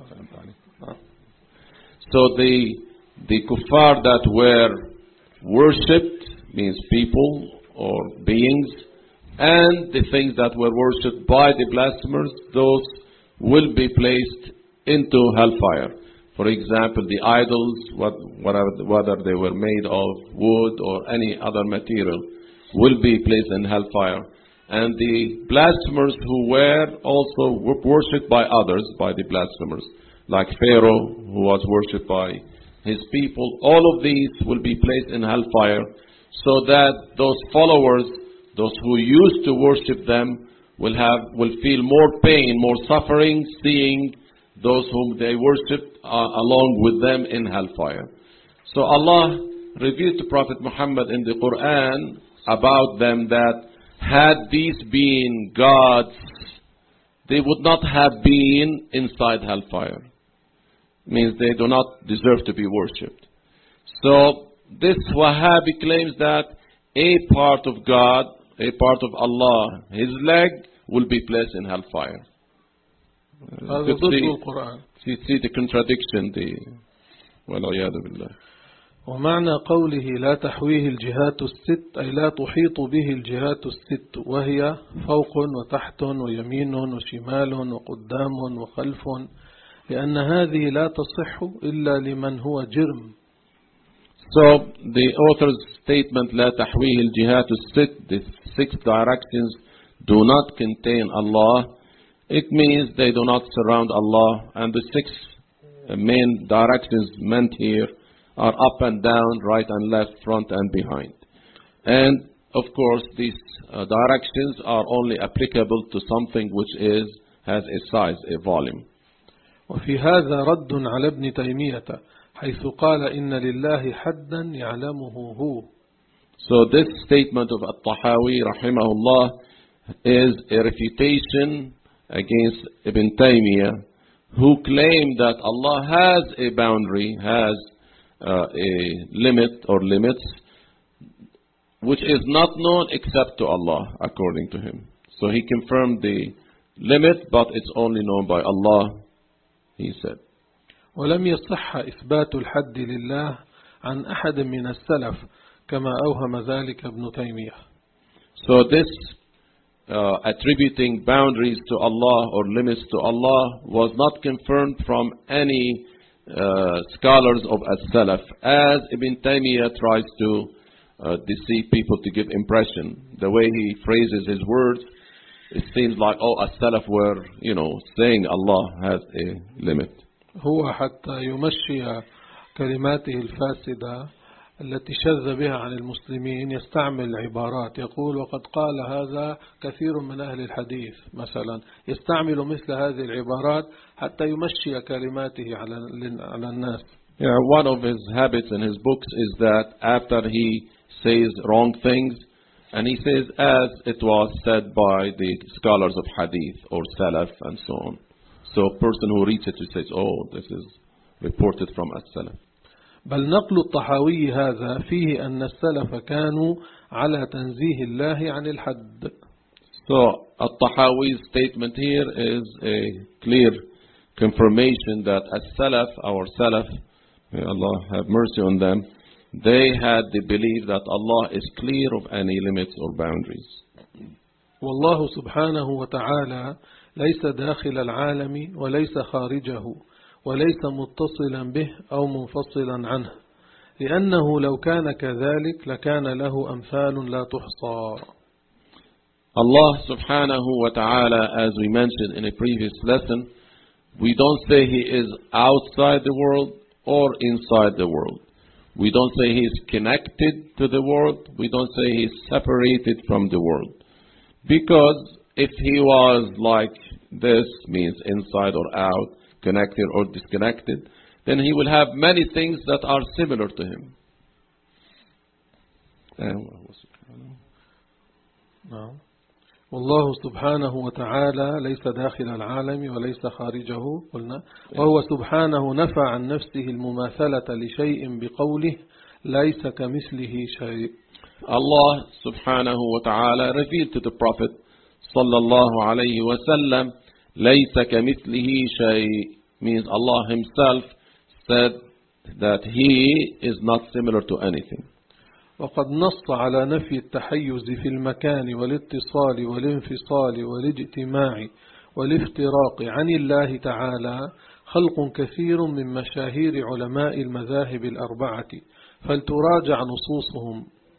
S2: So the kuffar that were worshipped means people or beings, and the things that were worshipped by the blasphemers, those will be placed into hellfire. For example, the idols, whether they were made of wood or any other material, will be placed in hellfire. and the blasphemers who were also worshipped by others, by the blasphemers, like Pharaoh, who was worshipped by his people. All of these will be placed in hellfire, so that those followers, those who used to worship them, will feel more pain, more suffering, seeing those whom they worshipped along with them in hellfire. So Allah revealed to Prophet Muhammad in the Quran about them that had these been gods, they would not have been inside hellfire. Means they do not deserve to be worshipped. So this Wahhabi claims that a part of God, a part of Allah, his leg, will be placed in hellfire. See the contradiction. وَالْعِيَاذُ بِاللَّهِ.
S1: ومعنى قوله لا تحويه الجهات الست أي لا تحيط به الجهات الست، وهي فوق وتحت ويمين وشمال وقدام وخلف، لأن هذه لا تصح إلا لمن هو جرم.
S2: So the author's statement لا تحويه الجهات الست, the 6 directions do not contain Allah. It means they do not surround Allah, and the 6 main directions meant here are up and down, right and left, front and behind. And of course these directions are only applicable to something which has a size, a volume.
S1: وفي هذا رد على ابن تيمية حيث قال إن لله حدا يعلمه هو.
S2: So this statement of At-Tahawi rahimahullah is a refutation against Ibn Taymiyyah, who claimed that Allah has a boundary, has a limit or limits, which is not known except to Allah, according to him. So he confirmed the limit, but it's only known by Allah, he said.
S1: ولم يصح إثبات الحد لله عن أحد من السلف كما أوهم ذلك ابن تيمية.
S2: So this attributing boundaries to Allah or limits to Allah was not confirmed from any scholars of as-Salaf, as Ibn Taymiyyah tries to deceive people to give impression. The way he phrases his words, it seems like, as-Salaf were, saying Allah has a limit.
S1: هو حتى يمشي كلماته الفاسدة التي شذ بها عن المسلمين يستعمل عبارات يقول وقد قال هذا كثير من أهل الحديث مثلا، يستعمل مثل هذه العبارات حتى يمشي كلماته على الناس.
S2: Yeah, one of his habits in his books is that after he says wrong things, and he says as it was said by the scholars of hadith or salaf and so on. So a person who reads it says, this is reported from as-Salaf.
S1: بل نقل الطحاوي هذا فيه أن السلف كانوا على تنزيه الله عن الحد.
S2: So At-Tahawi's statement here is a clear confirmation that as-Salaf, our Salaf, may Allah have mercy on them, they had the belief that Allah is clear of any limits or boundaries.
S1: والله سبحانه وتعالى ليس داخل العالم وليس خارجه وليس متصلا به أو منفصلا عنه، لأنه لو كان كذلك لكان له أمثال لا تحصى.
S2: Allah subhanahu wa ta'ala, as we mentioned in a previous lesson, we don't say He is outside the world or inside the world. We don't say He is connected to the world. We don't say He is separated from the world. Because if He was like this, means inside or out, connected or disconnected, then He will have many things that are similar to Him.
S1: No. والله سبحانه وتعالى ليس داخل العالم وليس خارجه قلنا، وهو سبحانه نفى عن نفسه المماثلة لشيء بقوله ليس كمثله شيء.
S2: Allah subhanahu wa ta'ala revealed to the Prophet sallallahu alayhi wa sallam, ليس كمثله شيء, means Allah Himself said that He is not similar to anything.
S1: وقد نص على نفي التحيز في المكان والاتصال والانفصال والاجتماع والافتراق عن الله تعالى خلق كثير من مشاهير علماء المذاهب الأربعة، فلتراجع نصوصهم.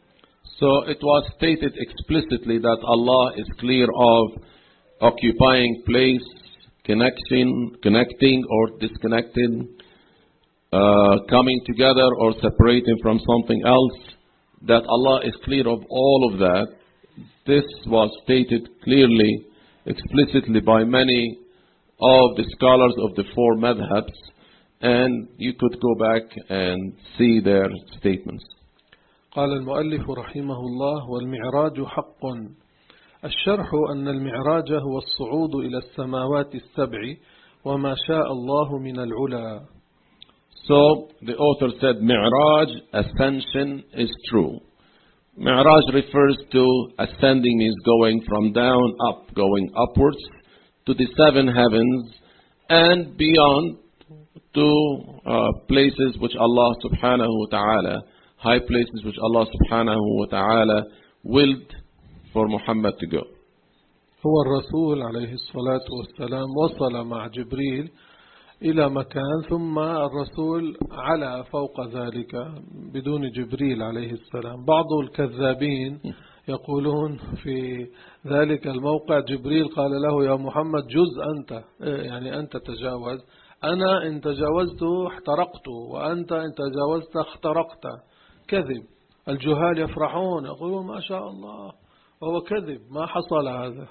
S2: So it was stated explicitly that Allah is clear of occupying place, connecting or disconnecting, coming together or separating from something else, that Allah is clear of all of that. This was stated clearly, explicitly by many of the scholars of the four madhabs, and you could go back and see their statements.
S1: قال المؤلف رحمه الله: والمعراج حق. الشرح أن المعراج هو الصعود إلى السماوات السبع وما شاء الله من العلا.
S2: So the author said Mi'raj, ascension, is true. Mi'raj refers to ascending, means going from down up, going upwards to the seven heavens and beyond to places which Allah subhanahu wa ta'ala, high places which Allah subhanahu wa ta'ala willed for Muhammad to go.
S1: هو الرسول عليه الصلاة والسلام وصل مع جبريل إلى مكان ثم الرسول على فوق ذلك بدون جبريل عليه السلام. بعض الكذابين يقولون في ذلك الموقع جبريل قال له: يا محمد جز أنت، يعني أنت تجاوز، أنا إن تجاوزت احترقت وأنت إن تجاوزت اخترقت. كذب. الجهال يفرحون يقولون ما شاء الله، وهو كذب، ما حصل هذا.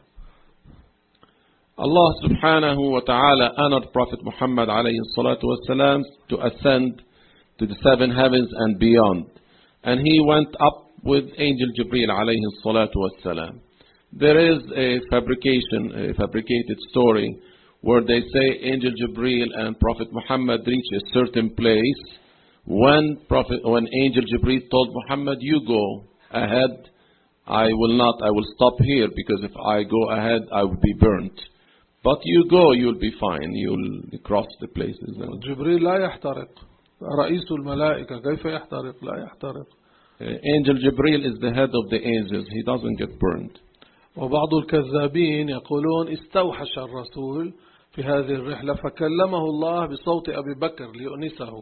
S2: Allah subhanahu wa ta'ala honored Prophet Muhammad alayhi salatu wasalam to ascend to the seven heavens and beyond. And he went up with Angel Jibreel alayhi salatu wasalam. There is a fabricated story where they say Angel Jibreel and Prophet Muhammad reach a certain place. When Angel Jibreel told Muhammad, you go ahead, I will stop here, because if I go ahead I will be burnt. But you go, you'll be fine, you'll cross the places.
S1: جبريل لا يحترق، رئيس الملائكة كيف يحترق؟ لا يحترق.
S2: Angel Jibreel is the head of the angels, he doesn't get burned.
S1: وبعض الكذابين يقولون استوحش الرسول في هذه الرحلة فكلمه الله بصوت أبي بكر ليؤنسه.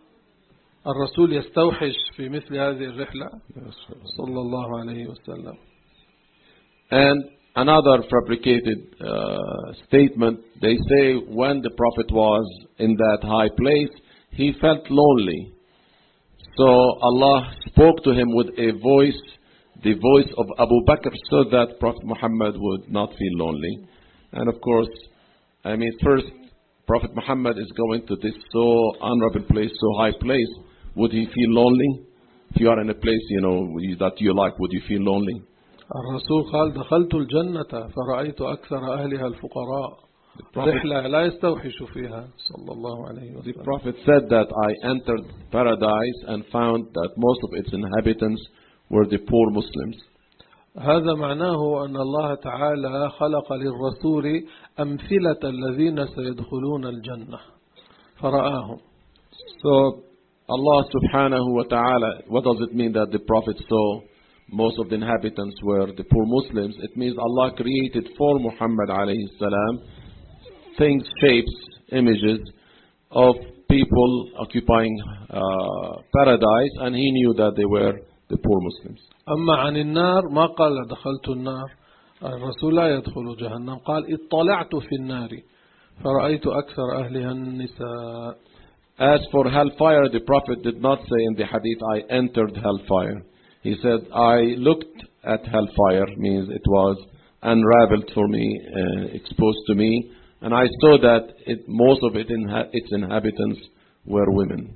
S1: الرسول يستوحش في مثل هذه الرحلة صلى الله عليه وسلم.
S2: And another fabricated statement, they say when the Prophet was in that high place, he felt lonely. So Allah spoke to him with a voice, the voice of Abu Bakr, so that Prophet Muhammad would not feel lonely. And of course, first, Prophet Muhammad is going to this so honorable place, so high place. Would he feel lonely? If you are in a place, that you like, would you feel lonely?
S1: الرسول قال: دخلت الجنة فرأيت أكثر أهلها الفقراء. رحلة لا يستوحش فيها صلى الله عليه وسلم.
S2: The Prophet said that I entered paradise and found that most of its inhabitants were the poor Muslims.
S1: هذا معناه أن الله تعالى خلق للرسول أمثلة الذين سيدخلون الجنة فرآهم.
S2: So Allah subhanahu wa ta'ala, what does it mean that the Prophet saw most of the inhabitants were the poor Muslims? It means Allah created for Muhammad alayhi salam things, shapes, images of people occupying paradise, and he knew that they were the poor Muslims.
S1: أما عن النار ما قال دخلت النار، الرسول لا يدخل جهنم، قال اطلعت في النار فرأيت أكثر أهلها النساء.
S2: As for hellfire, the Prophet did not say in the hadith, I entered hellfire. He said, I looked at hellfire, means it was unraveled for me, exposed to me, and I saw that most of its inhabitants were women.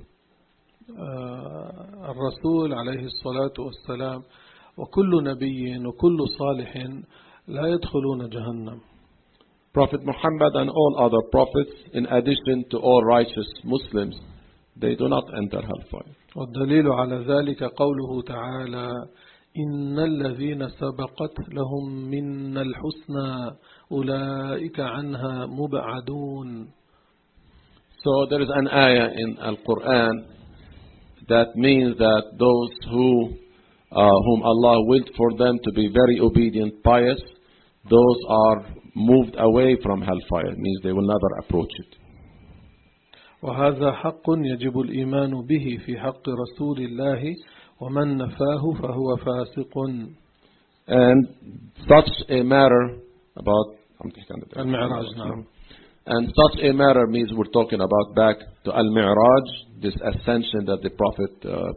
S1: الرسول عليه الصلاة والسلام وكل نبي وكل صالح لا يدخلون جهنم.
S2: Prophet Muhammad and all other prophets, in addition to all righteous Muslims, they do not enter hellfire.
S1: والدليل على ذلك قوله تعالى: إن الذين سبقت لهم من الحسنى أولئك عنها مبعدون.
S2: So there is an ayah in Al-Quran that means that those whom Allah willed for them to be very obedient, pious, those are moved away from hellfire, means they will never approach it.
S1: وهذا حق يجب الإيمان به في حق رسول الله ومن نفاه فهو فاسق.
S2: And such a matter about
S1: المعراج نعم.
S2: And such a matter means we're talking about back to Al-Mi'raj, this ascension that the Prophet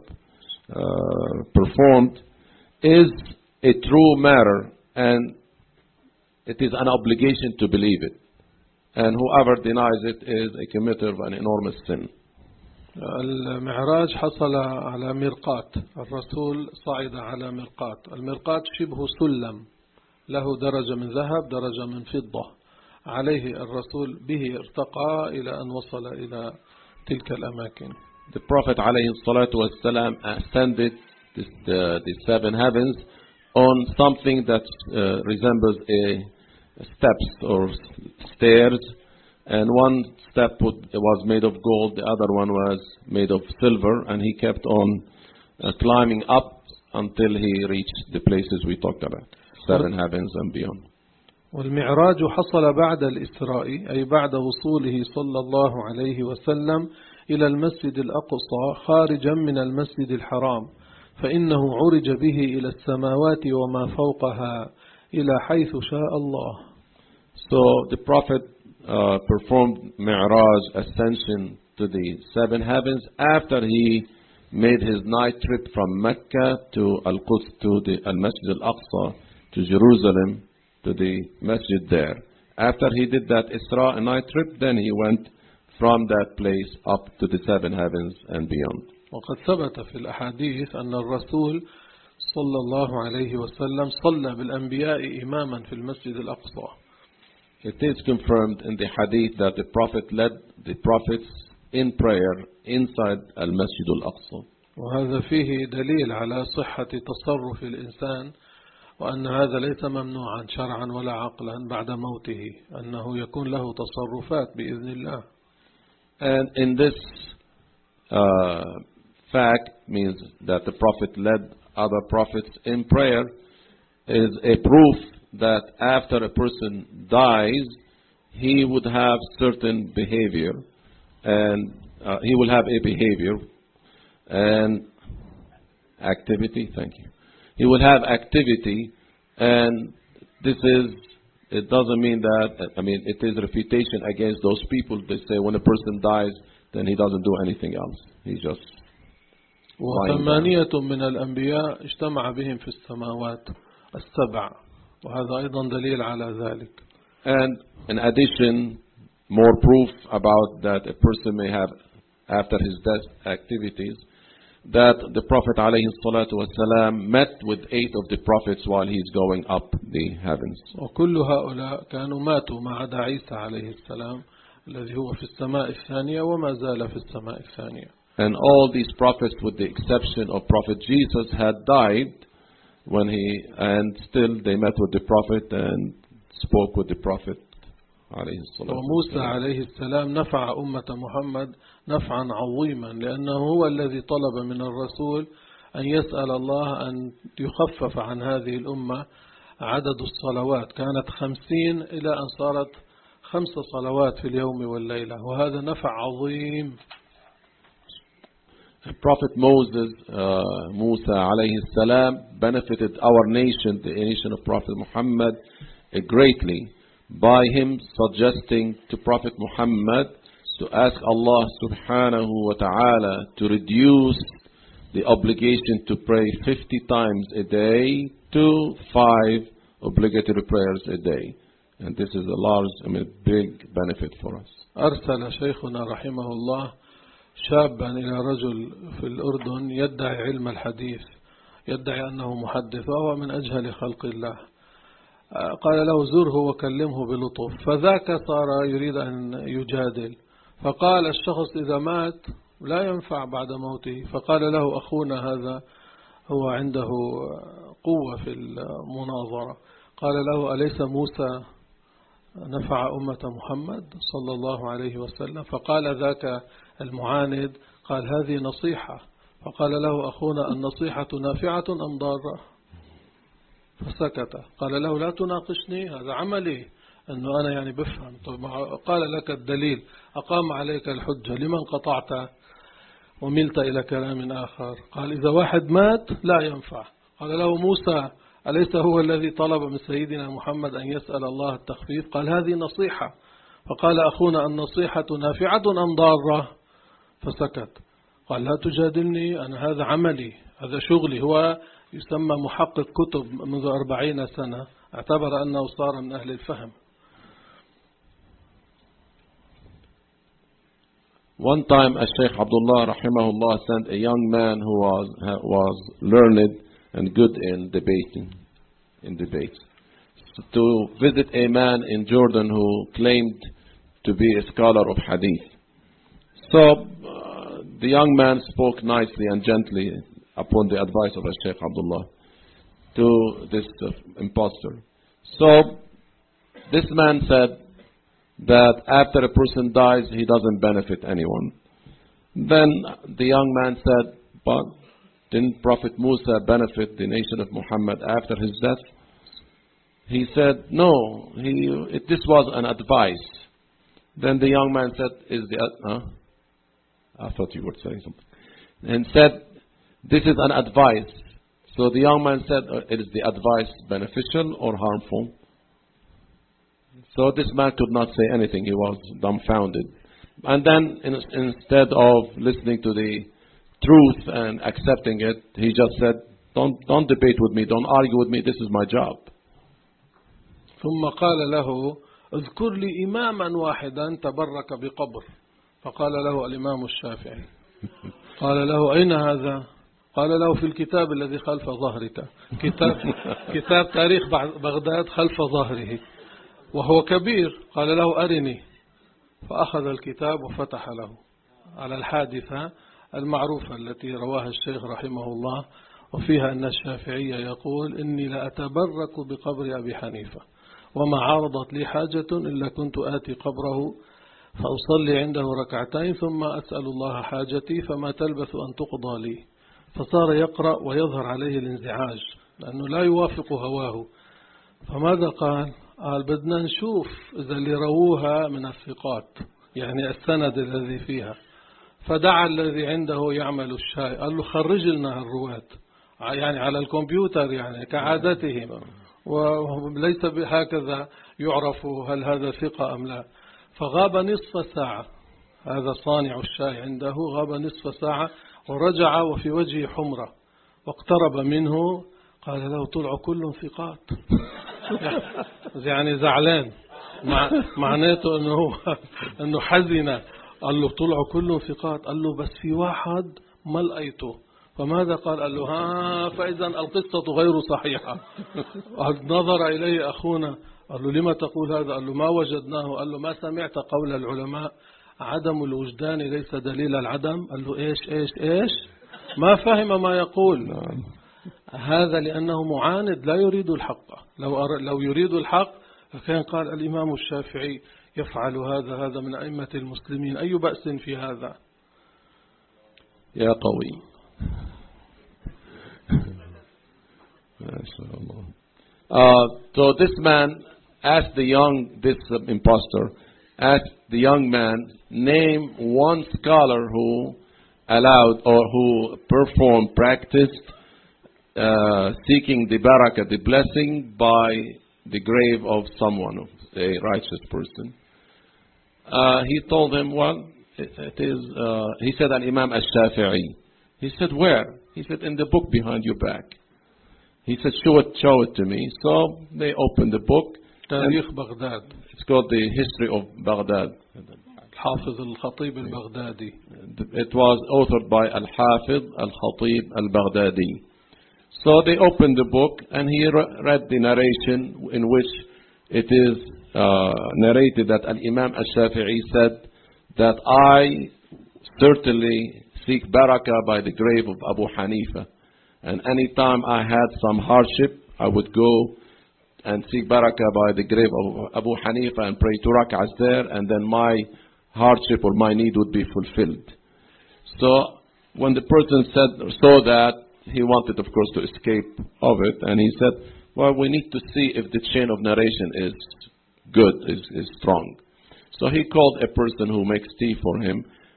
S2: performed, is a true matter, and it is an obligation to believe it. And whoever denies it is a committer of an enormous sin.
S1: المعراج حصل على مرقات، الرسول صعد على مرقات. المرقات شبه سلم له درجة من ذهب درجة من فضة، عليه الرسول به ارتقى إلى أن وصل إلى تلك الأماكن.
S2: The Prophet عليه الصلاة والسلام ascended the seven heavens on something that resembles a steps or stairs, and one step was made of gold, the other one was made of silver, and he kept on climbing up until he reached the places we talked about, seven heavens and beyond.
S1: والمعراج حصل بعد الإسراء، أي بعد وصوله صلى الله عليه وسلم إلى المسجد الأقصى خارجا من المسجد الحرام، فإنه عرج به إلى السماوات وما فوقها إلى حيث شاء الله.
S2: So the Prophet performed Mi'raj, ascension to the seven heavens, after he made his night trip from Mecca to Al-Quds, to the Al-Masjid Al-Aqsa, to Jerusalem, to the masjid there. After he did that Isra night trip, then he went from that place up to the seven heavens and beyond.
S1: وقد ثبت في الأحاديث أن الرسول صلى الله عليه وسلم صلى بالأنبياء إماما في المسجد الأقصى.
S2: It is confirmed in the hadith that the Prophet led the prophets in prayer inside Al-Masjid Al-Aqsa.
S1: وهذا فيه دليل على صحة تصرف الإنسان، وأن هذا ليس ممنوعا شرعا ولا عقلا بعد موته، أنه يكون له تصرفات بإذن الله.
S2: And in this fact means that the Prophet led other prophets in prayer is a proof that after a person dies, he would have certain behavior, and he will have a behavior and activity. Thank you. He will have activity, and this is, it doesn't mean that, it is refutation against those people. They say when a person dies, then he doesn't do anything else. He just.
S1: وثمانية من الأنبياء اجتمع بهم في السماوات السبع، وهذا أيضا دليل على ذلك.
S2: And in addition, more proof about that a person may have after his death activities, that the Prophet ﷺ met with 8 of the prophets while he's going up the heavens.
S1: وكل هؤلاء كانوا ماتوا ما عدا عيسى عليه السلام الذي هو في السماء الثانية وما زال في السماء الثانية.
S2: And all these prophets, with the exception of Prophet Jesus, had died and still they met with the Prophet and spoke with the Prophet.
S1: وموسى عليه السلام نفع أمة محمد نفعا عظيما، لأنه هو الذي طلب من الرسول أن يسأل الله أن يخفف عن هذه الأمة عدد الصلوات، كانت 50 إلى أن صارت 5 صلوات في اليوم والليلة، وهذا نفع عظيم.
S2: Prophet Moses, Musa alayhi salam, benefited our nation, the nation of Prophet Muhammad, greatly by him suggesting to Prophet Muhammad to ask Allah subhanahu wa ta'ala to reduce the obligation to pray 50 times a day to 5 obligatory prayers a day. And this is a large, big benefit for us.
S1: أرسل شيخنا رحمه الله شابا إلى رجل في الأردن يدعي علم الحديث، يدعي أنه محدث وهو من أجهل خلق الله. قال له زره وكلمه بلطف، فذاك صار يريد أن يجادل، فقال الشخص إذا مات لا ينفع بعد موته، فقال له أخونا هذا هو عنده قوة في المناظرة، قال له أليس موسى نفع أمة محمد صلى الله عليه وسلم؟ فقال ذاك المعاند قال هذه نصيحة، فقال له أخونا النصيحة نافعة أم ضارة؟ فسكت. قال له لا تناقشني، هذا عملي، أنه أنا يعني بفهم. طب قال لك الدليل، أقام عليك الحجة، لمن قطعت؟ وملت إلى كلام آخر. قال إذا واحد مات لا ينفع. قال له موسى أليس هو الذي طلب من سيدنا محمد أن يسأل الله التخفيف؟ قال هذه نصيحة. فقال أخونا النصيحة نافعة أم ضارة؟ فسكت. قال لا تجادلني، أنا هذا عملي، هذا شغلي. هو يسمى محقق كتب منذ 40 سنة، اعتبر أنه صار من أهل الفهم.
S2: One time, Shaykh Abdullah rahimahullah sent a young man who was learned and good in debates, to visit a man in Jordan who claimed to be a scholar of hadith. So the young man spoke nicely and gently upon the advice of Shaykh Abdullah to this impostor. So this man said that after a person dies, he doesn't benefit anyone. Then the young man said, but didn't Prophet Musa benefit the nation of Muhammad after his death? He said, no, this was an advice. Then the young man said, I thought you were saying something. And said, this is an advice. So the young man said, is the advice beneficial or harmful? So this man could not say anything. He was dumbfounded. And then instead of listening to the truth and accepting it, he just said, don't debate with me, don't argue with me, this is my job.
S1: ثم قال له اذكر لي إماما واحدا تبرك بقبر. فقال له الإمام الشافعي. قال له أين هذا؟ قال له في الكتاب الذي خلف ظهرك، كتاب تاريخ بغداد خلف ظهره وهو كبير. قال له أرني. فأخذ الكتاب وفتح له على الحادثة المعروفة التي رواها الشيخ رحمه الله، وفيها أن الشافعي يقول إني لأتبرك بقبر أبي حنيفة، وما عارضت لي حاجة إلا كنت آتي قبره فأصلي عنده ركعتين ثم أسأل الله حاجتي فما تلبث أن تقضى لي. فصار يقرأ ويظهر عليه الانزعاج لأنه لا يوافق هواه. فماذا قال؟ قال بدنا نشوف إذا اللي رووها من الثقات، يعني السند الذي فيها. فدعا الذي عنده يعمل الشاي، قال له خرج لنا الرواة، يعني على الكمبيوتر يعني كعادتهم، وليس بهكذا يعرف هل هذا ثقة أم لا. فغاب نصف ساعة، هذا صانع الشاي عنده غاب نصف ساعة ورجع وفي وجهه حمرة، واقترب منه قال له طلعوا كلهم ثقات. يعني زعلان، معناته انه حزن. قال له طلعوا كلهم ثقات، قال له بس في واحد ما لقيته. فماذا قال؟ قال له فإذا القصة غير صحيحة. نظر إليه أخونا قال له لما تقول هذا؟ قال له ما وجدناه. قال له ما سمعت قول العلماء عدم الوجدان ليس دليل العدم؟ قال له إيش ما فهم ما يقول. هذا لأنه معاند لا يريد الحق. لو يريد الحق فكان قال الإمام الشافعي يفعل هذا من أئمة المسلمين، أي بأس في هذا؟
S2: يا قوي. So this man asked this impostor asked the young man, name one scholar who allowed or who practiced seeking the barakah, the blessing by the grave of someone, a righteous person. He told him, well, he said Al-Imam Al-Shafi'i. He said, where? He said, in the book behind your back. He said, show it to me. So they opened the book.
S1: تاريخ بغداد.
S2: It's called the History of Baghdad.
S1: حافظ الخطيب البغدادي.
S2: It was authored by Al-Hafiz Al-Khatib Al-Baghdadi. So they opened the book and he read the narration in which it is narrated that Al-Imam Al-Shafi'i said that I certainly seek barakah by the grave of Abu Hanifa. And any time I had some hardship, I would go and seek barakah by the grave of Abu Hanifa and pray 2 rak'ahs there, and then my hardship or my need would be fulfilled. So when the person saw that, he wanted, of course, to escape of it, and he said, well, we need to see if the chain of narration is good, is strong. So he called a person who makes tea for him,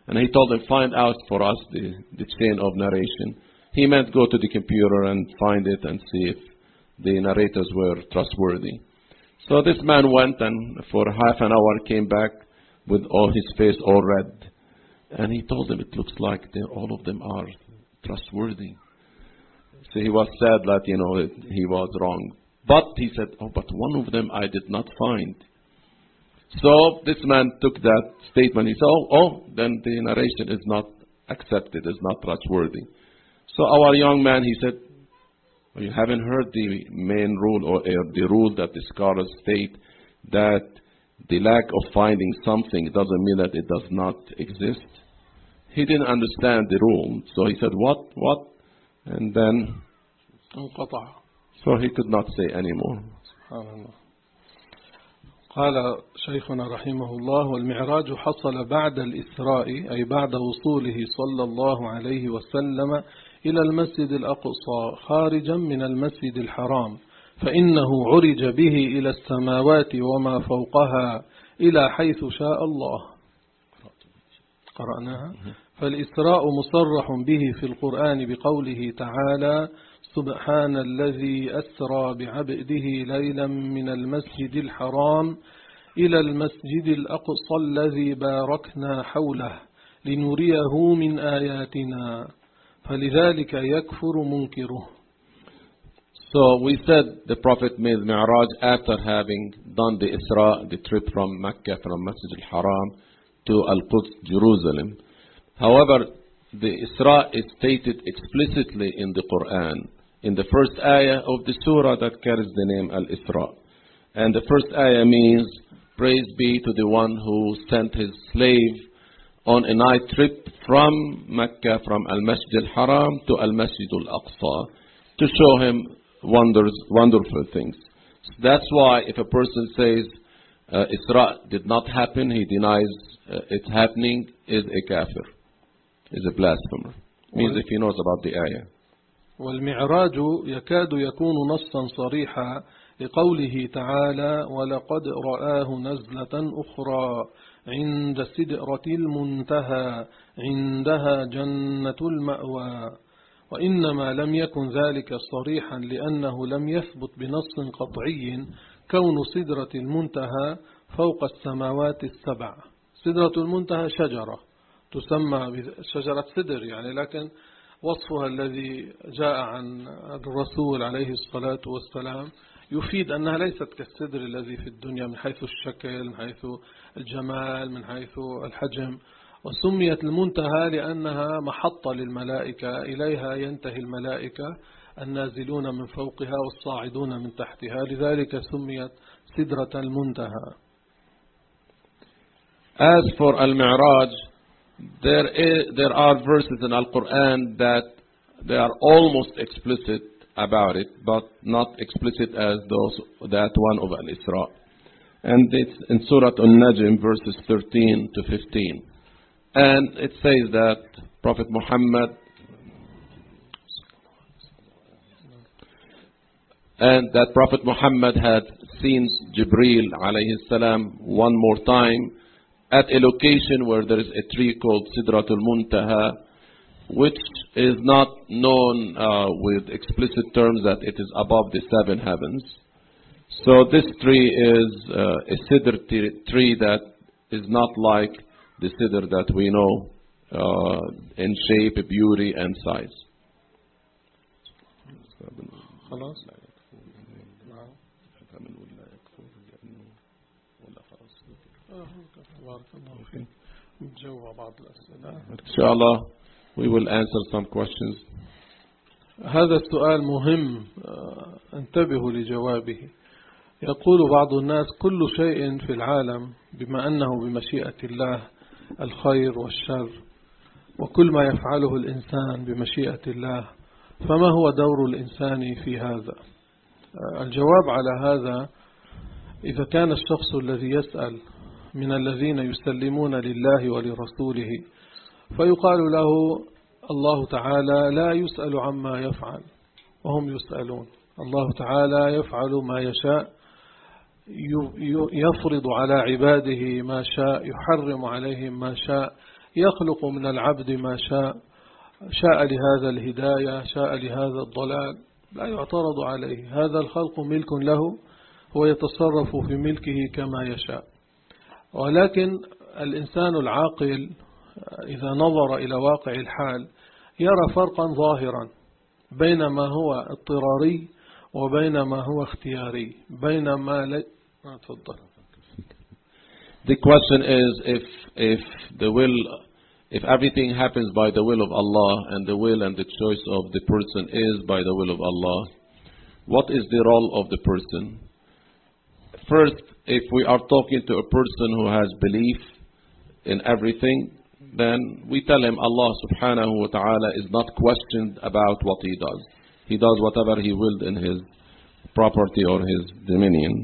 S2: And he told him, find out for us the chain of narration. He meant go to the computer and find it and see if the narrators were trustworthy. So this man went and for half an hour came back with all his face all red. And he told them it looks like all of them are trustworthy. So he was sad that, he was wrong. But he said, but one of them I did not find. So this man took that statement. He said, then the narration is not accepted, is not trustworthy. So our young man, he said, you haven't heard the main rule or the rule that the scholars state that the lack of finding something doesn't mean that it does not exist. He didn't understand the rule. So he said, what? And then, so he could not say anymore.
S1: قال شيخنا رحمه الله: والمعراج حصل بعد الإسراء، أي بعد وصوله صلى الله عليه وسلم إلى المسجد الأقصى خارجا من المسجد الحرام، فإنه عرج به إلى السماوات وما فوقها إلى حيث شاء الله. قرأناها. فالإسراء مصرح به في القرآن بقوله تعالى: سبحان الذي أسرى بعبده ليلا من المسجد الحرام إلى المسجد الأقصى الذي باركنا حوله لنريه من آياتنا فلذلك يكفر منكره.
S2: So we said the Prophet made Mi'raj after having done the Isra, the trip from Mecca, from Masjid al-Haram to Al-Quds, Jerusalem. However, the Isra is stated explicitly in the Quran, in the first ayah of the surah that carries the name Al-Isra. And the first ayah means, praise be to the one who sent his slave on a night trip from Mecca, from Al-Masjid al-Haram to Al-Masjid al-Aqsa, to show him wonderful things. So that's why if a person says Isra did not happen, he denies it happening, is a kafir, is a blasphemer. Means if he knows about the ayah.
S1: والمعراج يكاد يكون نصا صريحا لقوله تعالى: ولقد رآه نزلة أخرى عند سدرة المنتهى عندها جنة المأوى. وإنما لم يكن ذلك صريحا لأنه لم يثبت بنص قطعي كون سدرة المنتهى فوق السماوات السبع. سدرة المنتهى شجرة تسمى شجرة سدر لكن وصفها الذي جاء عن الرسول عليه الصلاة والسلام يفيد أنها ليست كالسدر الذي في الدنيا من حيث الشكل، من حيث الجمال، من حيث الحجم. وسميت المنتهى لأنها محطة للملائكة، إليها ينتهي الملائكة النازلون من فوقها والصاعدون من تحتها، لذلك سميت سدرة المنتهى.
S2: As for Al-Mi'raj, there are verses in Al-Quran that they are almost explicit about it, but not explicit as that one of Al-Isra. And it's in Surah An-Najm, verses 13 to 15. And it says that Prophet Muhammad had seen Jibreel alayhi salam one more time at a location where there is a tree called Sidratul Muntaha, which is not known with explicit terms that it is above the seven heavens. So this tree is a cedar tree that is not like the cedar that we know in shape, beauty, and size. Inshallah, we will answer some questions.
S1: هذا السؤال مهم، انتبهوا لجوابه. يقول بعض الناس: كل شيء في العالم بما أنه بمشيئة الله الخير والشر، وكل ما يفعله الإنسان بمشيئة الله، فما هو دور الإنسان في هذا؟ الجواب على هذا: إذا كان الشخص الذي يسأل من الذين يسلمون لله ولرسوله فيقال له الله تعالى لا يسأل عما يفعل وهم يسألون. الله تعالى يفعل ما يشاء، يفرض على عباده ما شاء، يحرم عليهم ما شاء، يخلق من العبد ما شاء، شاء لهذا الهداية شاء لهذا الضلال، لا يعترض عليه. هذا الخلق ملك له، هو يتصرف في ملكه كما يشاء. ولكن الإنسان العاقل إذا نظر إلى واقع الحال يرى فرقا ظاهرا بين ما هو اضطراري وبين ما هو اختياري، بين ما تفضل.
S2: The question is if everything happens by the will of Allah and the will and the choice of the person is by the will of Allah, what is the role of the person? First, if we are talking to a person who has belief in everything, then we tell him Allah subhanahu wa ta'ala is not questioned about what he does. He does whatever he willed in his property or his dominion.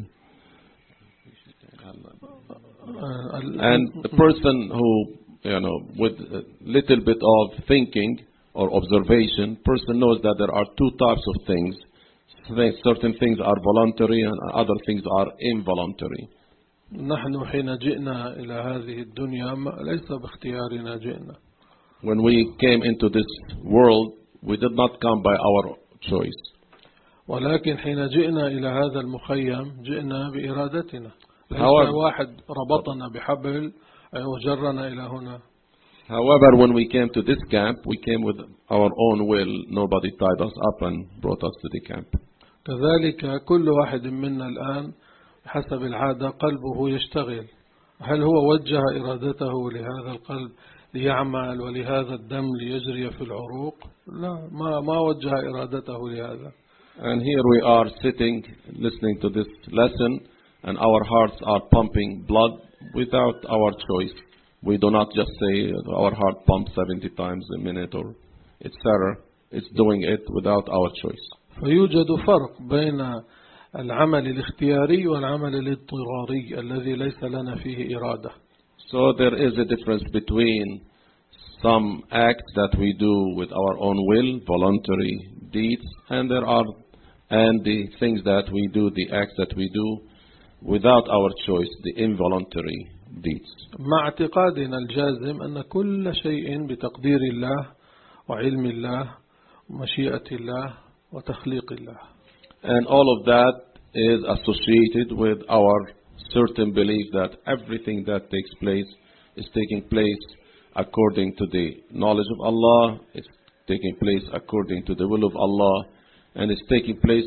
S2: And the person who, with a little bit of thinking or observation, person knows that there are two types of things. Certain things are voluntary and other things are involuntary.
S1: نحن حين جئنا إلى هذه الدنيا ليس باختيارنا جئنا.
S2: When we came into this world, we did not come by our choice.
S1: ولكن حين جئنا إلى هذا المخيم جئنا بإرادتنا. ليس واحد ربطنا بحبل وجرنا إلى هنا.
S2: However, when we came to this camp, we came with our own will. Nobody tied us up and brought us to the camp.
S1: كذلك كل واحد منا الآن حسب العادة قلبه يشتغل. هل هو وجه إرادته لهذا القلب ليعمل ولهذا الدم ليجري في العروق؟ لا، ما وجه إرادته لهذا.
S2: And here we are sitting, listening to this lesson, and our hearts are pumping blood without our choice. We do not just say our heart pumps 70 times a minute or etc. It's doing it without our choice.
S1: فيوجد فرق بين العمل الاختياري والعمل الاضطراري الذي ليس لنا فيه إرادة.
S2: So there is a difference between some acts that we do with our own will, voluntary deeds, and the things that we do, the acts that we do without our choice, the involuntary deeds.
S1: مع اعتقادنا الجازم أن كل شيء بتقدير الله وعلم الله ومشيئة الله وتخليق الله.
S2: And all of that is associated with our certain belief that everything that takes place is taking place according to the knowledge of Allah, it's taking place according to the will of Allah, and it's taking place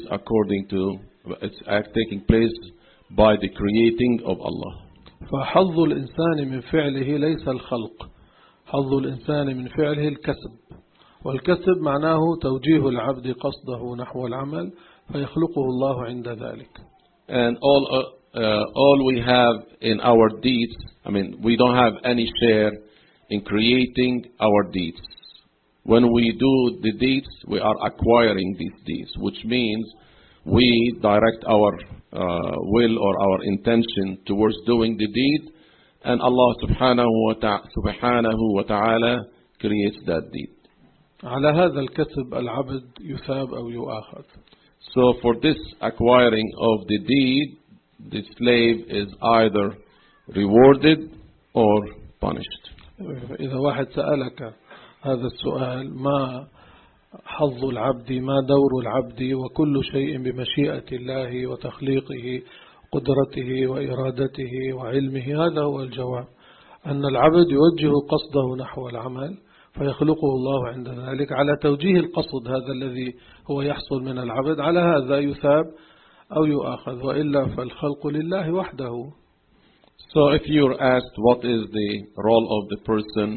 S2: by the creating of Allah.
S1: فحظ الإنسان من فعله ليس الخلق، حظ الإنسان من فعله الكسب، والكسب معناه توجيه العبد قصده نحو العمل فيخلقه الله عند ذلك.
S2: And all we have in our deeds, we don't have any share in creating our deeds. When we do the deeds, we are acquiring these deeds, which means we direct our will or our intention towards doing the deed, and Allah subhanahu wa ta'ala creates that deed.
S1: على هذا الكسب العبد يثاب أو يؤاخذ.
S2: So for this acquiring of the deed, the slave is either rewarded or punished.
S1: إذا واحد سألك هذا السؤال، ما حظ العبد، ما دور العبد، وكل شيء بمشيئة الله وتخليقه قدرته وإرادته وعلمه، هذا هو الجواب، أن العبد يوجه قصده نحو العمل فيخلقه الله عند ذلك على توجيه القصد هذا الذي هو يحصل من العبد، على هذا يثاب أو يؤاخذ، وإلا فالخلق لله وحده.
S2: So if you're asked what is the role of the person,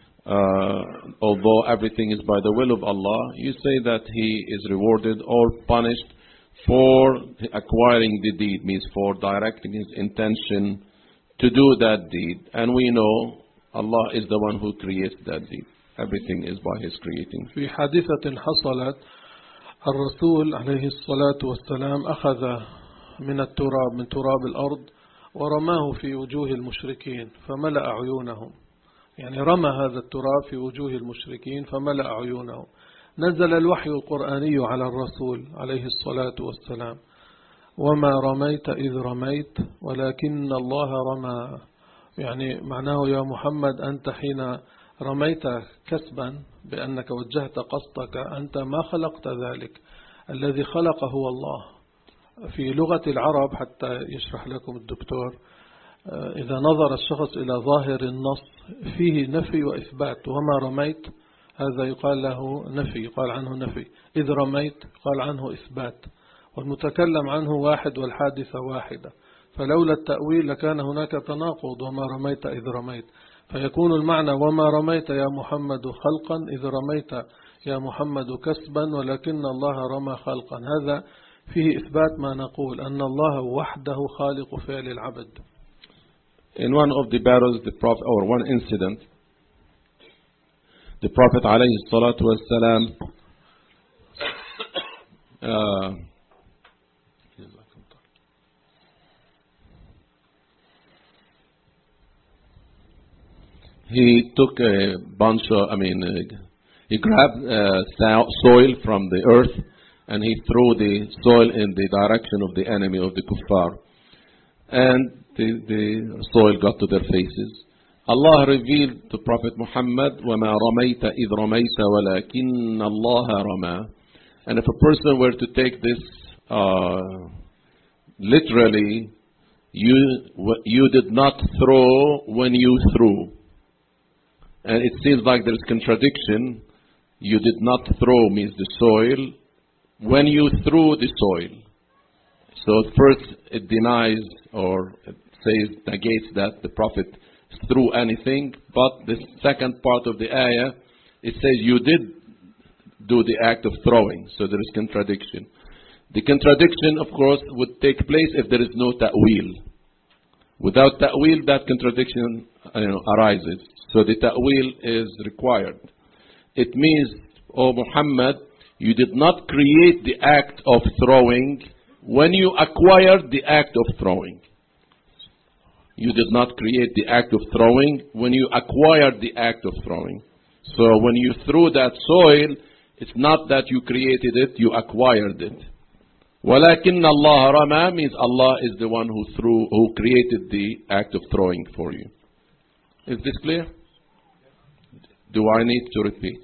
S2: although everything is by the will of Allah, you say that he is rewarded or punished for acquiring the deed, means for directing his intention to do that deed. And we know Allah is the one who creates that deed. Everything is by his creating.
S1: في حادثة حصلت الرسول عليه الصلاة والسلام أخذ من تراب الأرض ورماه في وجوه المشركين فملأ عيونهم، يعني رمى هذا التراب في وجوه المشركين فملأ عيونهم. نزل الوحي القرآني على الرسول عليه الصلاة والسلام: وما رميت إذ رميت ولكن الله رمى. يعني معناه يا محمد أنت حين رميت كسبا بأنك وجهت قصدك أنت ما خلقت ذلك، الذي خلق هو الله. في لغة العرب حتى يشرح لكم الدكتور، إذا نظر الشخص إلى ظاهر النص فيه نفي وإثبات، وما رميت هذا يقال له نفي، يقال عنه نفي، إذ رميت قال عنه إثبات، والمتكلم عنه واحد والحادثة واحدة، فلولا التأويل لكان هناك تناقض، وما رميت إذ رميت، فيكون المعنى وما رميت يا محمد خلقا إذ رميت يا محمد كسبا، ولكن الله رمى خلقا. هذا فيه إثبات ما نقول أن الله وحده خالق فعل العبد.
S2: In one of the battles, the Prophet, or one incident, the Prophet alayhi salatu wassalam he took a bunch of, he grabbed soil from the earth and he threw the soil in the direction of the enemy of the kuffar. And the soil got to their faces. Allah revealed to Prophet Muhammad, وَمَا رَمَيْتَ إِذْ رَمَيْتَ وَلَكِنَّ اللَّهَ رَمَى. And if a person were to take this literally, you did not throw when you threw. And it seems like there is contradiction. You did not throw means the soil when you threw the soil. So first it denies or it says, negates that the Prophet threw anything, but the second part of the ayah, it says you did do the act of throwing, so there is contradiction. The contradiction, of course, would take place if there is no ta'wil. Without ta'wil, that contradiction arises. So the ta'wil is required. It means, O Muhammad, you did not create the act of throwing when you acquired the act of throwing. You did not create the act of throwing when you acquired the act of throwing. So when you threw that soil, it's not that you created it, you acquired it. وَلَكِنَّ اللَّهَ رَمَى means Allah is the one who created the act of throwing for you. Is this clear? Do I need to repeat?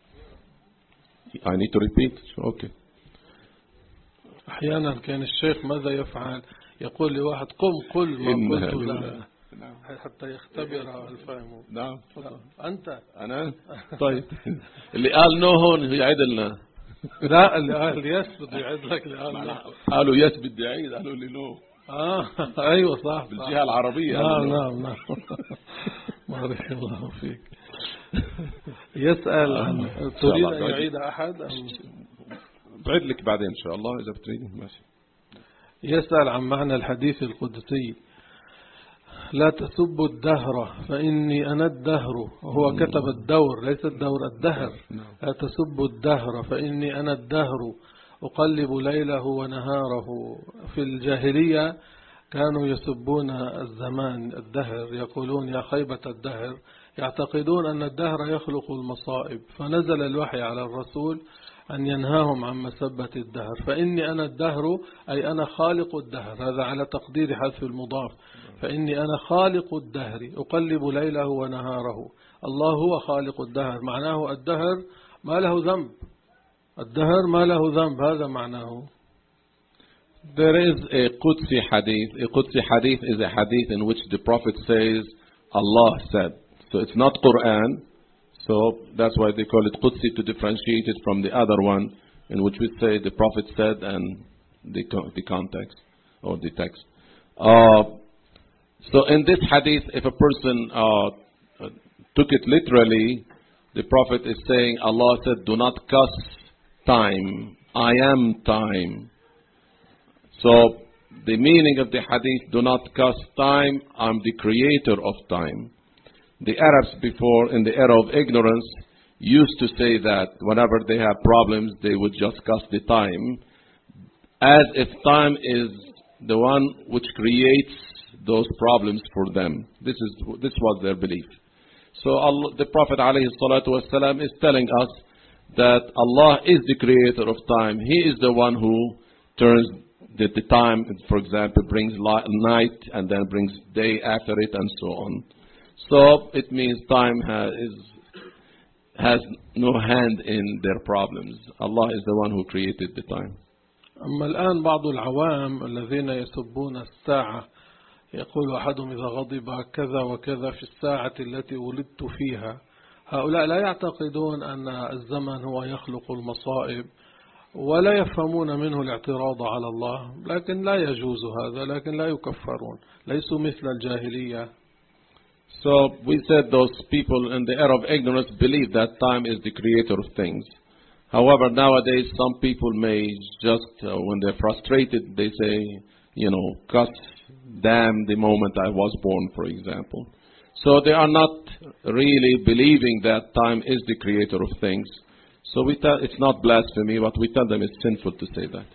S2: I need to repeat? Okay.
S1: أحيانا كان الشيخ ماذا يفعل؟ يقول لواحد قم قل ما قلت له حتى يختبر الفهم.
S2: نعم.
S1: أنت.
S2: أنا. طيب. اللي قال نو هون يعيد لنا.
S1: لا اللي قال يس بده يعيد لك اللي قال لا.
S2: قالوا يس بدي يعيد قالوا لي نو.
S1: أيوة صح.
S2: بالجهة العربية.
S1: نعم. بارك الله فيك. يسأل عن تريد أن يعيد أحد أم؟
S2: بعيد لك بعدين إن شاء الله إذا بتريد ماشي.
S1: يسأل عن معنى الحديث القدسي لا تسبوا الدهر فإني أنا الدهر، وهو كتب الدور ليس الدور الدهر. لا تسبوا الدهر فإني أنا الدهر أقلب ليله ونهاره. في الجاهلية كانوا يسبون الزمان الدهر، يقولون يا خيبة الدهر، يعتقدون أن الدهر يخلق المصائب، فنزل الوحي على الرسول أن ينهاهم عن مسبة الدهر. فإني أنا الدهر أي أنا خالق الدهر، هذا على تقدير حذف المضاف. فإني أنا خالق الدهر أقلب ليله ونهاره. الله هو خالق الدهر، معناه الدهر ما له ذنب، الدهر ما له ذنب، هذا معناه.
S2: There is a Qudsi hadith. A Qudsi hadith is a hadith in which the Prophet says, Allah said. So it's not Quran. So that's why they call it Qudsi, to differentiate it from the other one in which we say the Prophet said and the context or the text. So in this hadith, if a person took it literally, the Prophet is saying, Allah said, do not cuss time. I am time. So the meaning of the hadith, do not cuss time, I'm the creator of time. The Arabs before, in the era of ignorance, used to say that whenever they have problems, they would just cuss the time, as if time is the one which creates those problems for them. This was their belief. So the Prophet ﷺ is telling us that Allah is the creator of time. He is the one who turns that the time, for example, brings night and then brings day after it and so on. So it means time has no hand in their problems. Allah is the one who created the time.
S1: أما الآن بعض العوام الذين يسبون الساعة يقول أحدهم إذا غضب كذا وكذا في الساعة التي ولدت فيها، هؤلاء لا يعتقدون أن الزمن هو يخلق المصائب ولا يفهمون منه الاعتراض على الله، لكن لا يجوز هذا، لكن لا يكفرون، ليسوا مثل الجاهلية.
S2: So we said those people in the era of ignorance believe that time is the creator of things. However, nowadays some people may just, when they're frustrated, they say, cuss, damn the moment I was born, for example. So they are not really believing that time is the creator of things. So it's not blasphemy, but we tell them it's sinful to say that.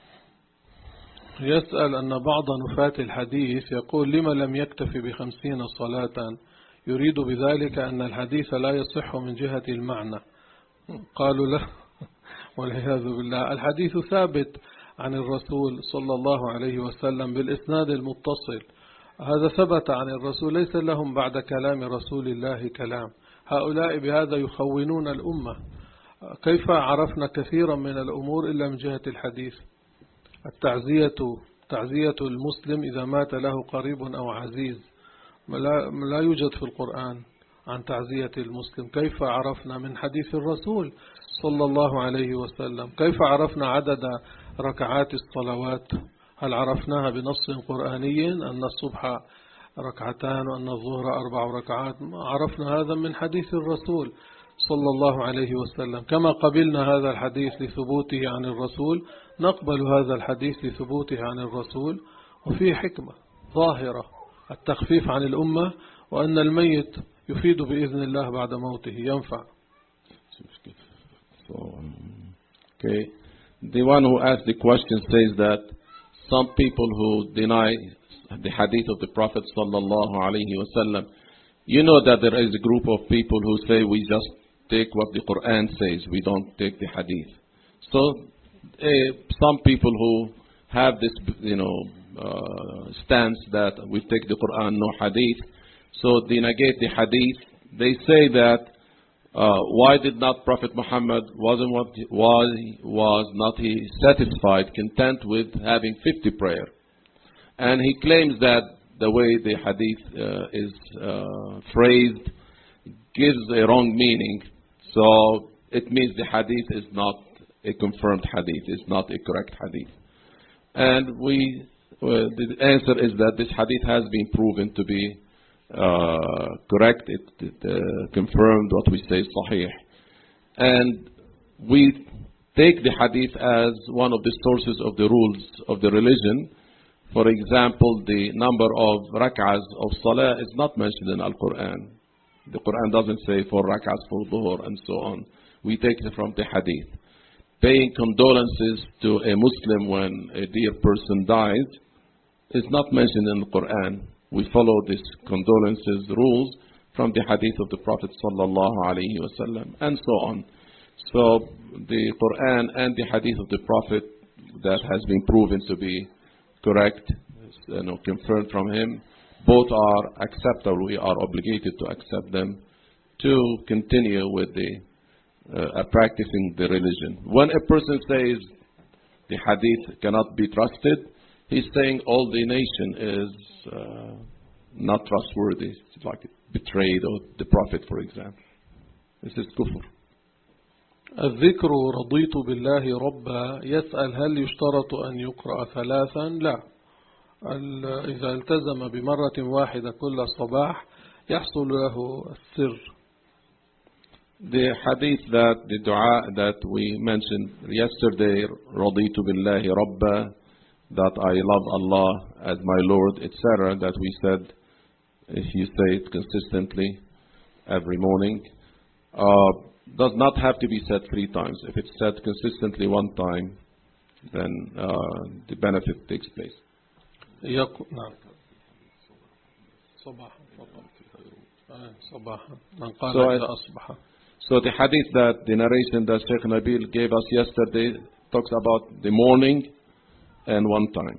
S1: يسأل أن بعض نفاة الحديث يقول لما لم يكتفي ب50 صلاة، يريد بذلك أن الحديث لا يصح من جهة المعنى. قالوا له والعياذ بالله، الحديث ثابت عن الرسول صلى الله عليه وسلم بالإسناد المتصل، هذا ثبت عن الرسول، ليس لهم بعد كلام رسول الله كلام. هؤلاء بهذا يخونون الأمة. كيف عرفنا كثيرا من الأمور إلا من جهة الحديث؟ تعزية المسلم إذا مات له قريب أو عزيز لا يوجد في القرآن عن تعزية المسلم. كيف عرفنا؟ من حديث الرسول صلى الله عليه وسلم. كيف عرفنا عدد ركعات الصلوات؟ هل عرفناها بنص قرآني أن الصبح ركعتان وأن الظهر 4 ركعات؟ عرفنا هذا من حديث الرسول صلى الله عليه وسلم. كما قبلنا هذا الحديث لثبوته عن الرسول، نقبل هذا الحديث لثبوته عن الرسول، وفيه حكمة ظاهرة، التخفيف عن الأمة، وأن الميت يفيد بإذن الله بعد موته، ينفع.
S2: Okay. The one who asked the question says that some people who deny the hadith of the Prophet sallallahu alaihi wasallam, that there is a group of people who say we just take what the Quran says, we don't take the hadith. So some people who have this stance that we take the Quran, no hadith, so they negate the hadith. They say that why did not Prophet Muhammad was not he satisfied, content with having 50 prayer? And he claims that the way the hadith is phrased gives a wrong meaning. So it means the hadith is not a confirmed hadith, it's not a correct hadith. And the answer is that this hadith has been proven to be correct. It confirmed what we say sahih. And we take the hadith as one of the sources of the rules of the religion. For example, the number of rak'ahs of salah is not mentioned in Al-Quran. The Quran doesn't say 4 rak'ahs for dhuhr and so on. We take it from the hadith. Paying condolences to a Muslim when a dear person dies is not mentioned in the Quran. We follow these condolences rules from the hadith of the Prophet sallallahu alaihi wasallam and so on. So the Quran and the hadith of the Prophet that has been proven to be correct, confirmed from him, both are acceptable. We are obligated to accept them to continue with the practicing the religion. When a person says the hadith cannot be trusted, he's saying all the nation is not trustworthy, it's like betrayed or the Prophet, for example. This is kufr.
S1: الذكر رضيت بالله ربا يسأل هل يشترط أن يقرأ 3؟ لا، إذا التزم بمرة واحدة كل صباح يحصل له السر.
S2: The hadith the dua that we mentioned yesterday, رضيت بالله ربا, that I love Allah as my Lord, etc., that we said, if you say it consistently every morning, does not have to be said 3 times. If it's said consistently 1 time, then the benefit takes place. So the hadith the narration that Sheikh Nabil gave us yesterday talks about the morning, and one time.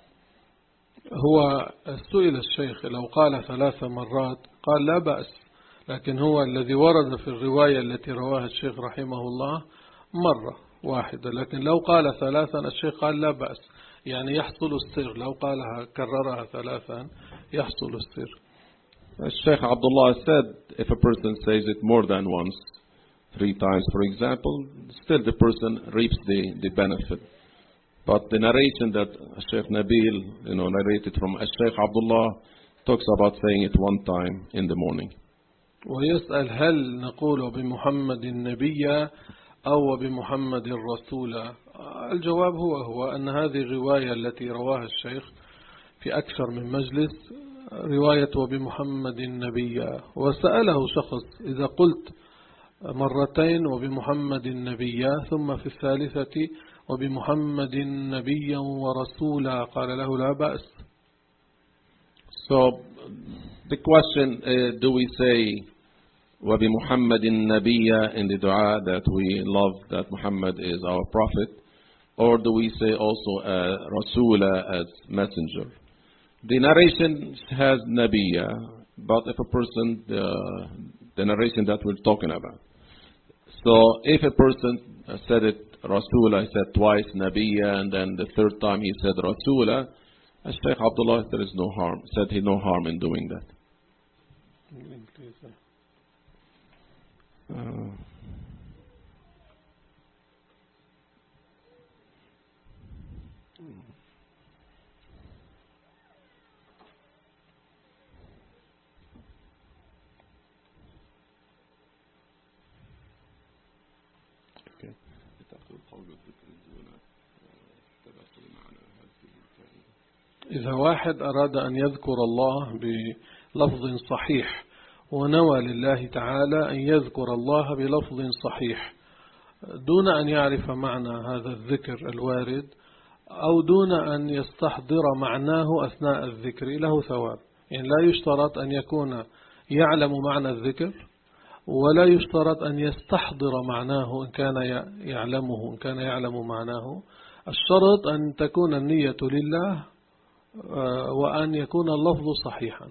S1: هو سئل الشيخ لو قال 3 مرات قال لا بأس، لكن هو الذي ورد في الرواية التي رواها الشيخ رحمه الله مرة واحدة، لكن لو قال 3 الشيخ قال لا بأس، يعني يحصل السر، لو قالها كررها 3 يحصل السر.
S2: Sheikh Abdullah said if a person says it more than once, 3 times for example, still the person reaps the benefit. But the narration that Sheikh Nabil narrated from Sheikh Abdullah talks about saying it 1 time in the morning.
S1: ويسأل هل نقول بمحمد النبي أو بمحمد الرسول؟ الجواب هو أن هذه الرواية التي رواها الشيخ في أكثر من مجلس رواية وبمحمد النبي، وسأله شخص إذا قلت 2 مرتين وبمحمد النبي ثم في الثالثة وبمحمد نبيا ورسولا قال له لا بأس.
S2: So the question is, do we say وبمحمد النبي in the dua that we love that Muhammad is our prophet, or do we say also Rasula as messenger? The narration has Nabiya, but if a person, the narration that we're talking about. So if a person said it Rasula, he said twice Nabiya, and then the 3rd time he said Rasula, as Shaykh Abdullah, there is no harm, said he no harm in doing that.
S1: إذا واحد أراد أن يذكر الله بلفظ صحيح ونوى لله تعالى أن يذكر الله بلفظ صحيح دون أن يعرف معنى هذا الذكر الوارد أو دون أن يستحضر معناه أثناء الذكر له ثواب. يعني لا يشترط أن يكون يعلم معنى الذكر، ولا يشترط أن يستحضر معناه إن كان يعلمه، إن كان يعلم معناه. الشرط أن تكون النية لله وأن يكون اللفظ صحيحا.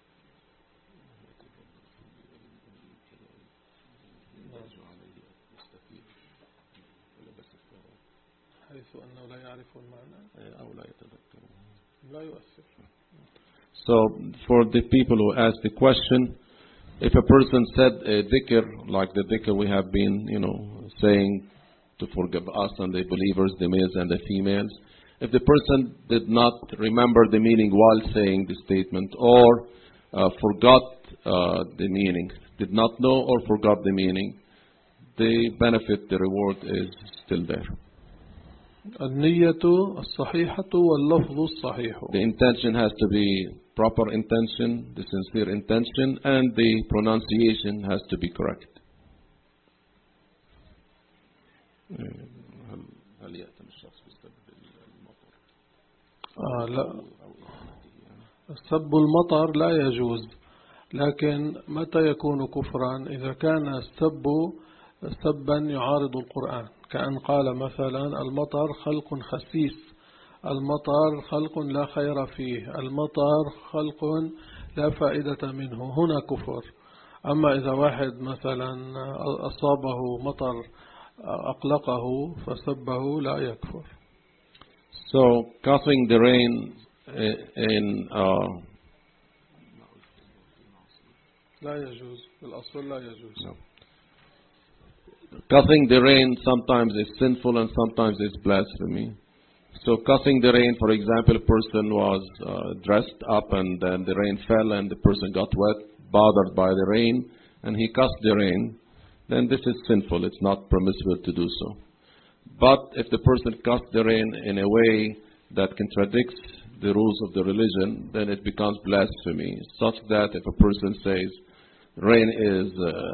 S1: حيث أنه لا يعرف المعنى أو لا يتذكر لا يؤثر.
S2: So for the people who ask the question, if a person said a dhikr like the dhikr we have been, saying to forgive us and the believers, the males and the females, if the person did not remember the meaning while saying the statement, or forgot the meaning, did not know or forgot the meaning, the benefit, the reward is still there.
S1: النية الصحيحة واللفظ الصحيح.
S2: The intention has to be proper intention, the sincere intention, and the pronunciation has to be correct.
S1: لا، سب المطر لا يجوز، لكن متى يكون كفرا؟ إذا كان السب سبا يعارض القرآن، كأن قال مثلا المطر خلق خسيس، المطر خلق لا خير فيه، المطر خلق لا فائدة منه، هنا كفر. أما إذا واحد مثلا أصابه مطر أقلقه فسبه لا يكفر.
S2: So causing the rain in
S1: لا يجوز، الأصل لا يجوز.
S2: No. Causing the rain sometimes is sinful and sometimes is blasphemy. So causing the rain, for example, a person was dressed up and then the rain fell and the person got wet, bothered by the rain, and he caused the rain, then this is sinful. It's not permissible to do so. But if the person caused the rain in a way that contradicts the rules of the religion, then it becomes blasphemy, such that if a person says rain is,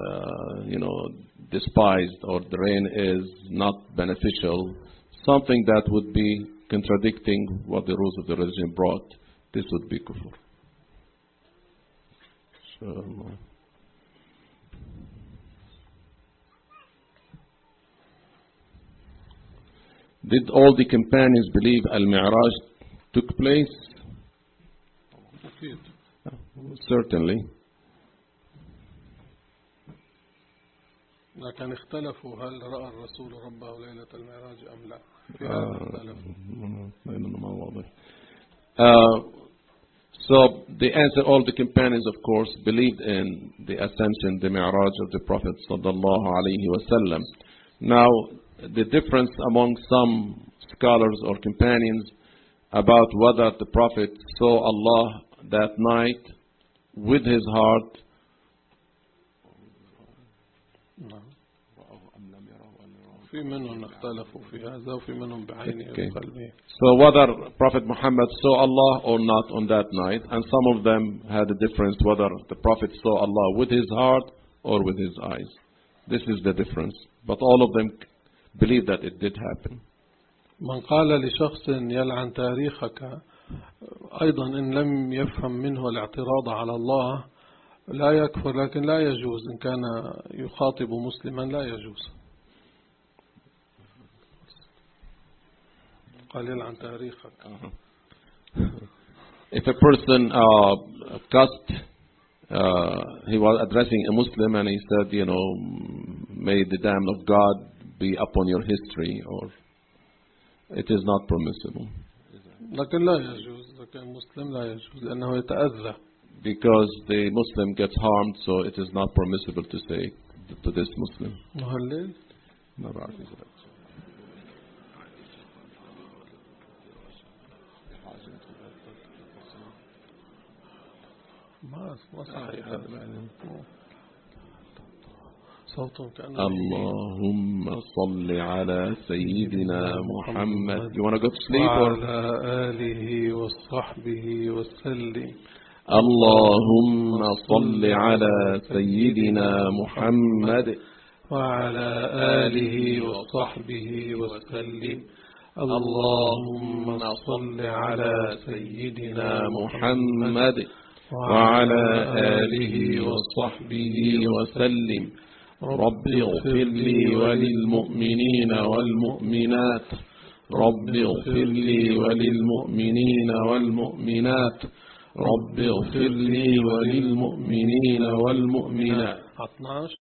S2: despised, or the rain is not beneficial, something that would be contradicting what the rules of the religion brought, this would be kufr. Did all the companions believe Al-Mi'raj took place? Certainly.
S1: لكن اختلفوا هل رأى الرسول ربه ليلة المعراج أم لا. في هذا اختلفوا.
S2: So the answer, all the companions, of course, believed in the ascension, the Mi'raj of the Prophet sallallahu alaihi wasallam. Now, the difference among some scholars or companions about whether the Prophet saw Allah that night with his heart.
S1: في منهم اختلفوا في هذا وفي منهم بعينه وقلبه.
S2: So whether Prophet Muhammad saw Allah or not on that night, and some of them had a difference whether the Prophet saw Allah with his heart or with his eyes. This is the difference. But all of them believe that it did happen.
S1: من قال لشخص يلعن تاريخك أيضا إن لم يفهم منه الاعتراض على الله لا يكفر، لكن لا يجوز إن كان يخاطب مسلما لا يجوز. قال يلعن تاريخك.
S2: If a person cussed, he was addressing a Muslim and he said, you know, may the damn of God be upon your history, or it is not permissible.
S1: لكن لا يجوز، لكن مسلم لا يجوز لأنه يتأذى.
S2: Because the Muslim gets harmed, so it is not permissible to say to this Muslim.
S1: مهلل. ما صحيح هذا.
S2: اللهم صل على سيدنا محمد. You want to go to sleep or?
S1: وعلى آله وصحبه وسلم.
S2: اللهم صل على سيدنا محمد
S1: وعلى آله وصحبه وسلم. اللهم صل على سيدنا
S2: محمد وعلى آله وصحبه وسلم. رب اغفر لي وللمؤمنين والمؤمنات. رب اغفر لي وللمؤمنين والمؤمنات. رب اغفر لي وللمؤمنين والمؤمنات.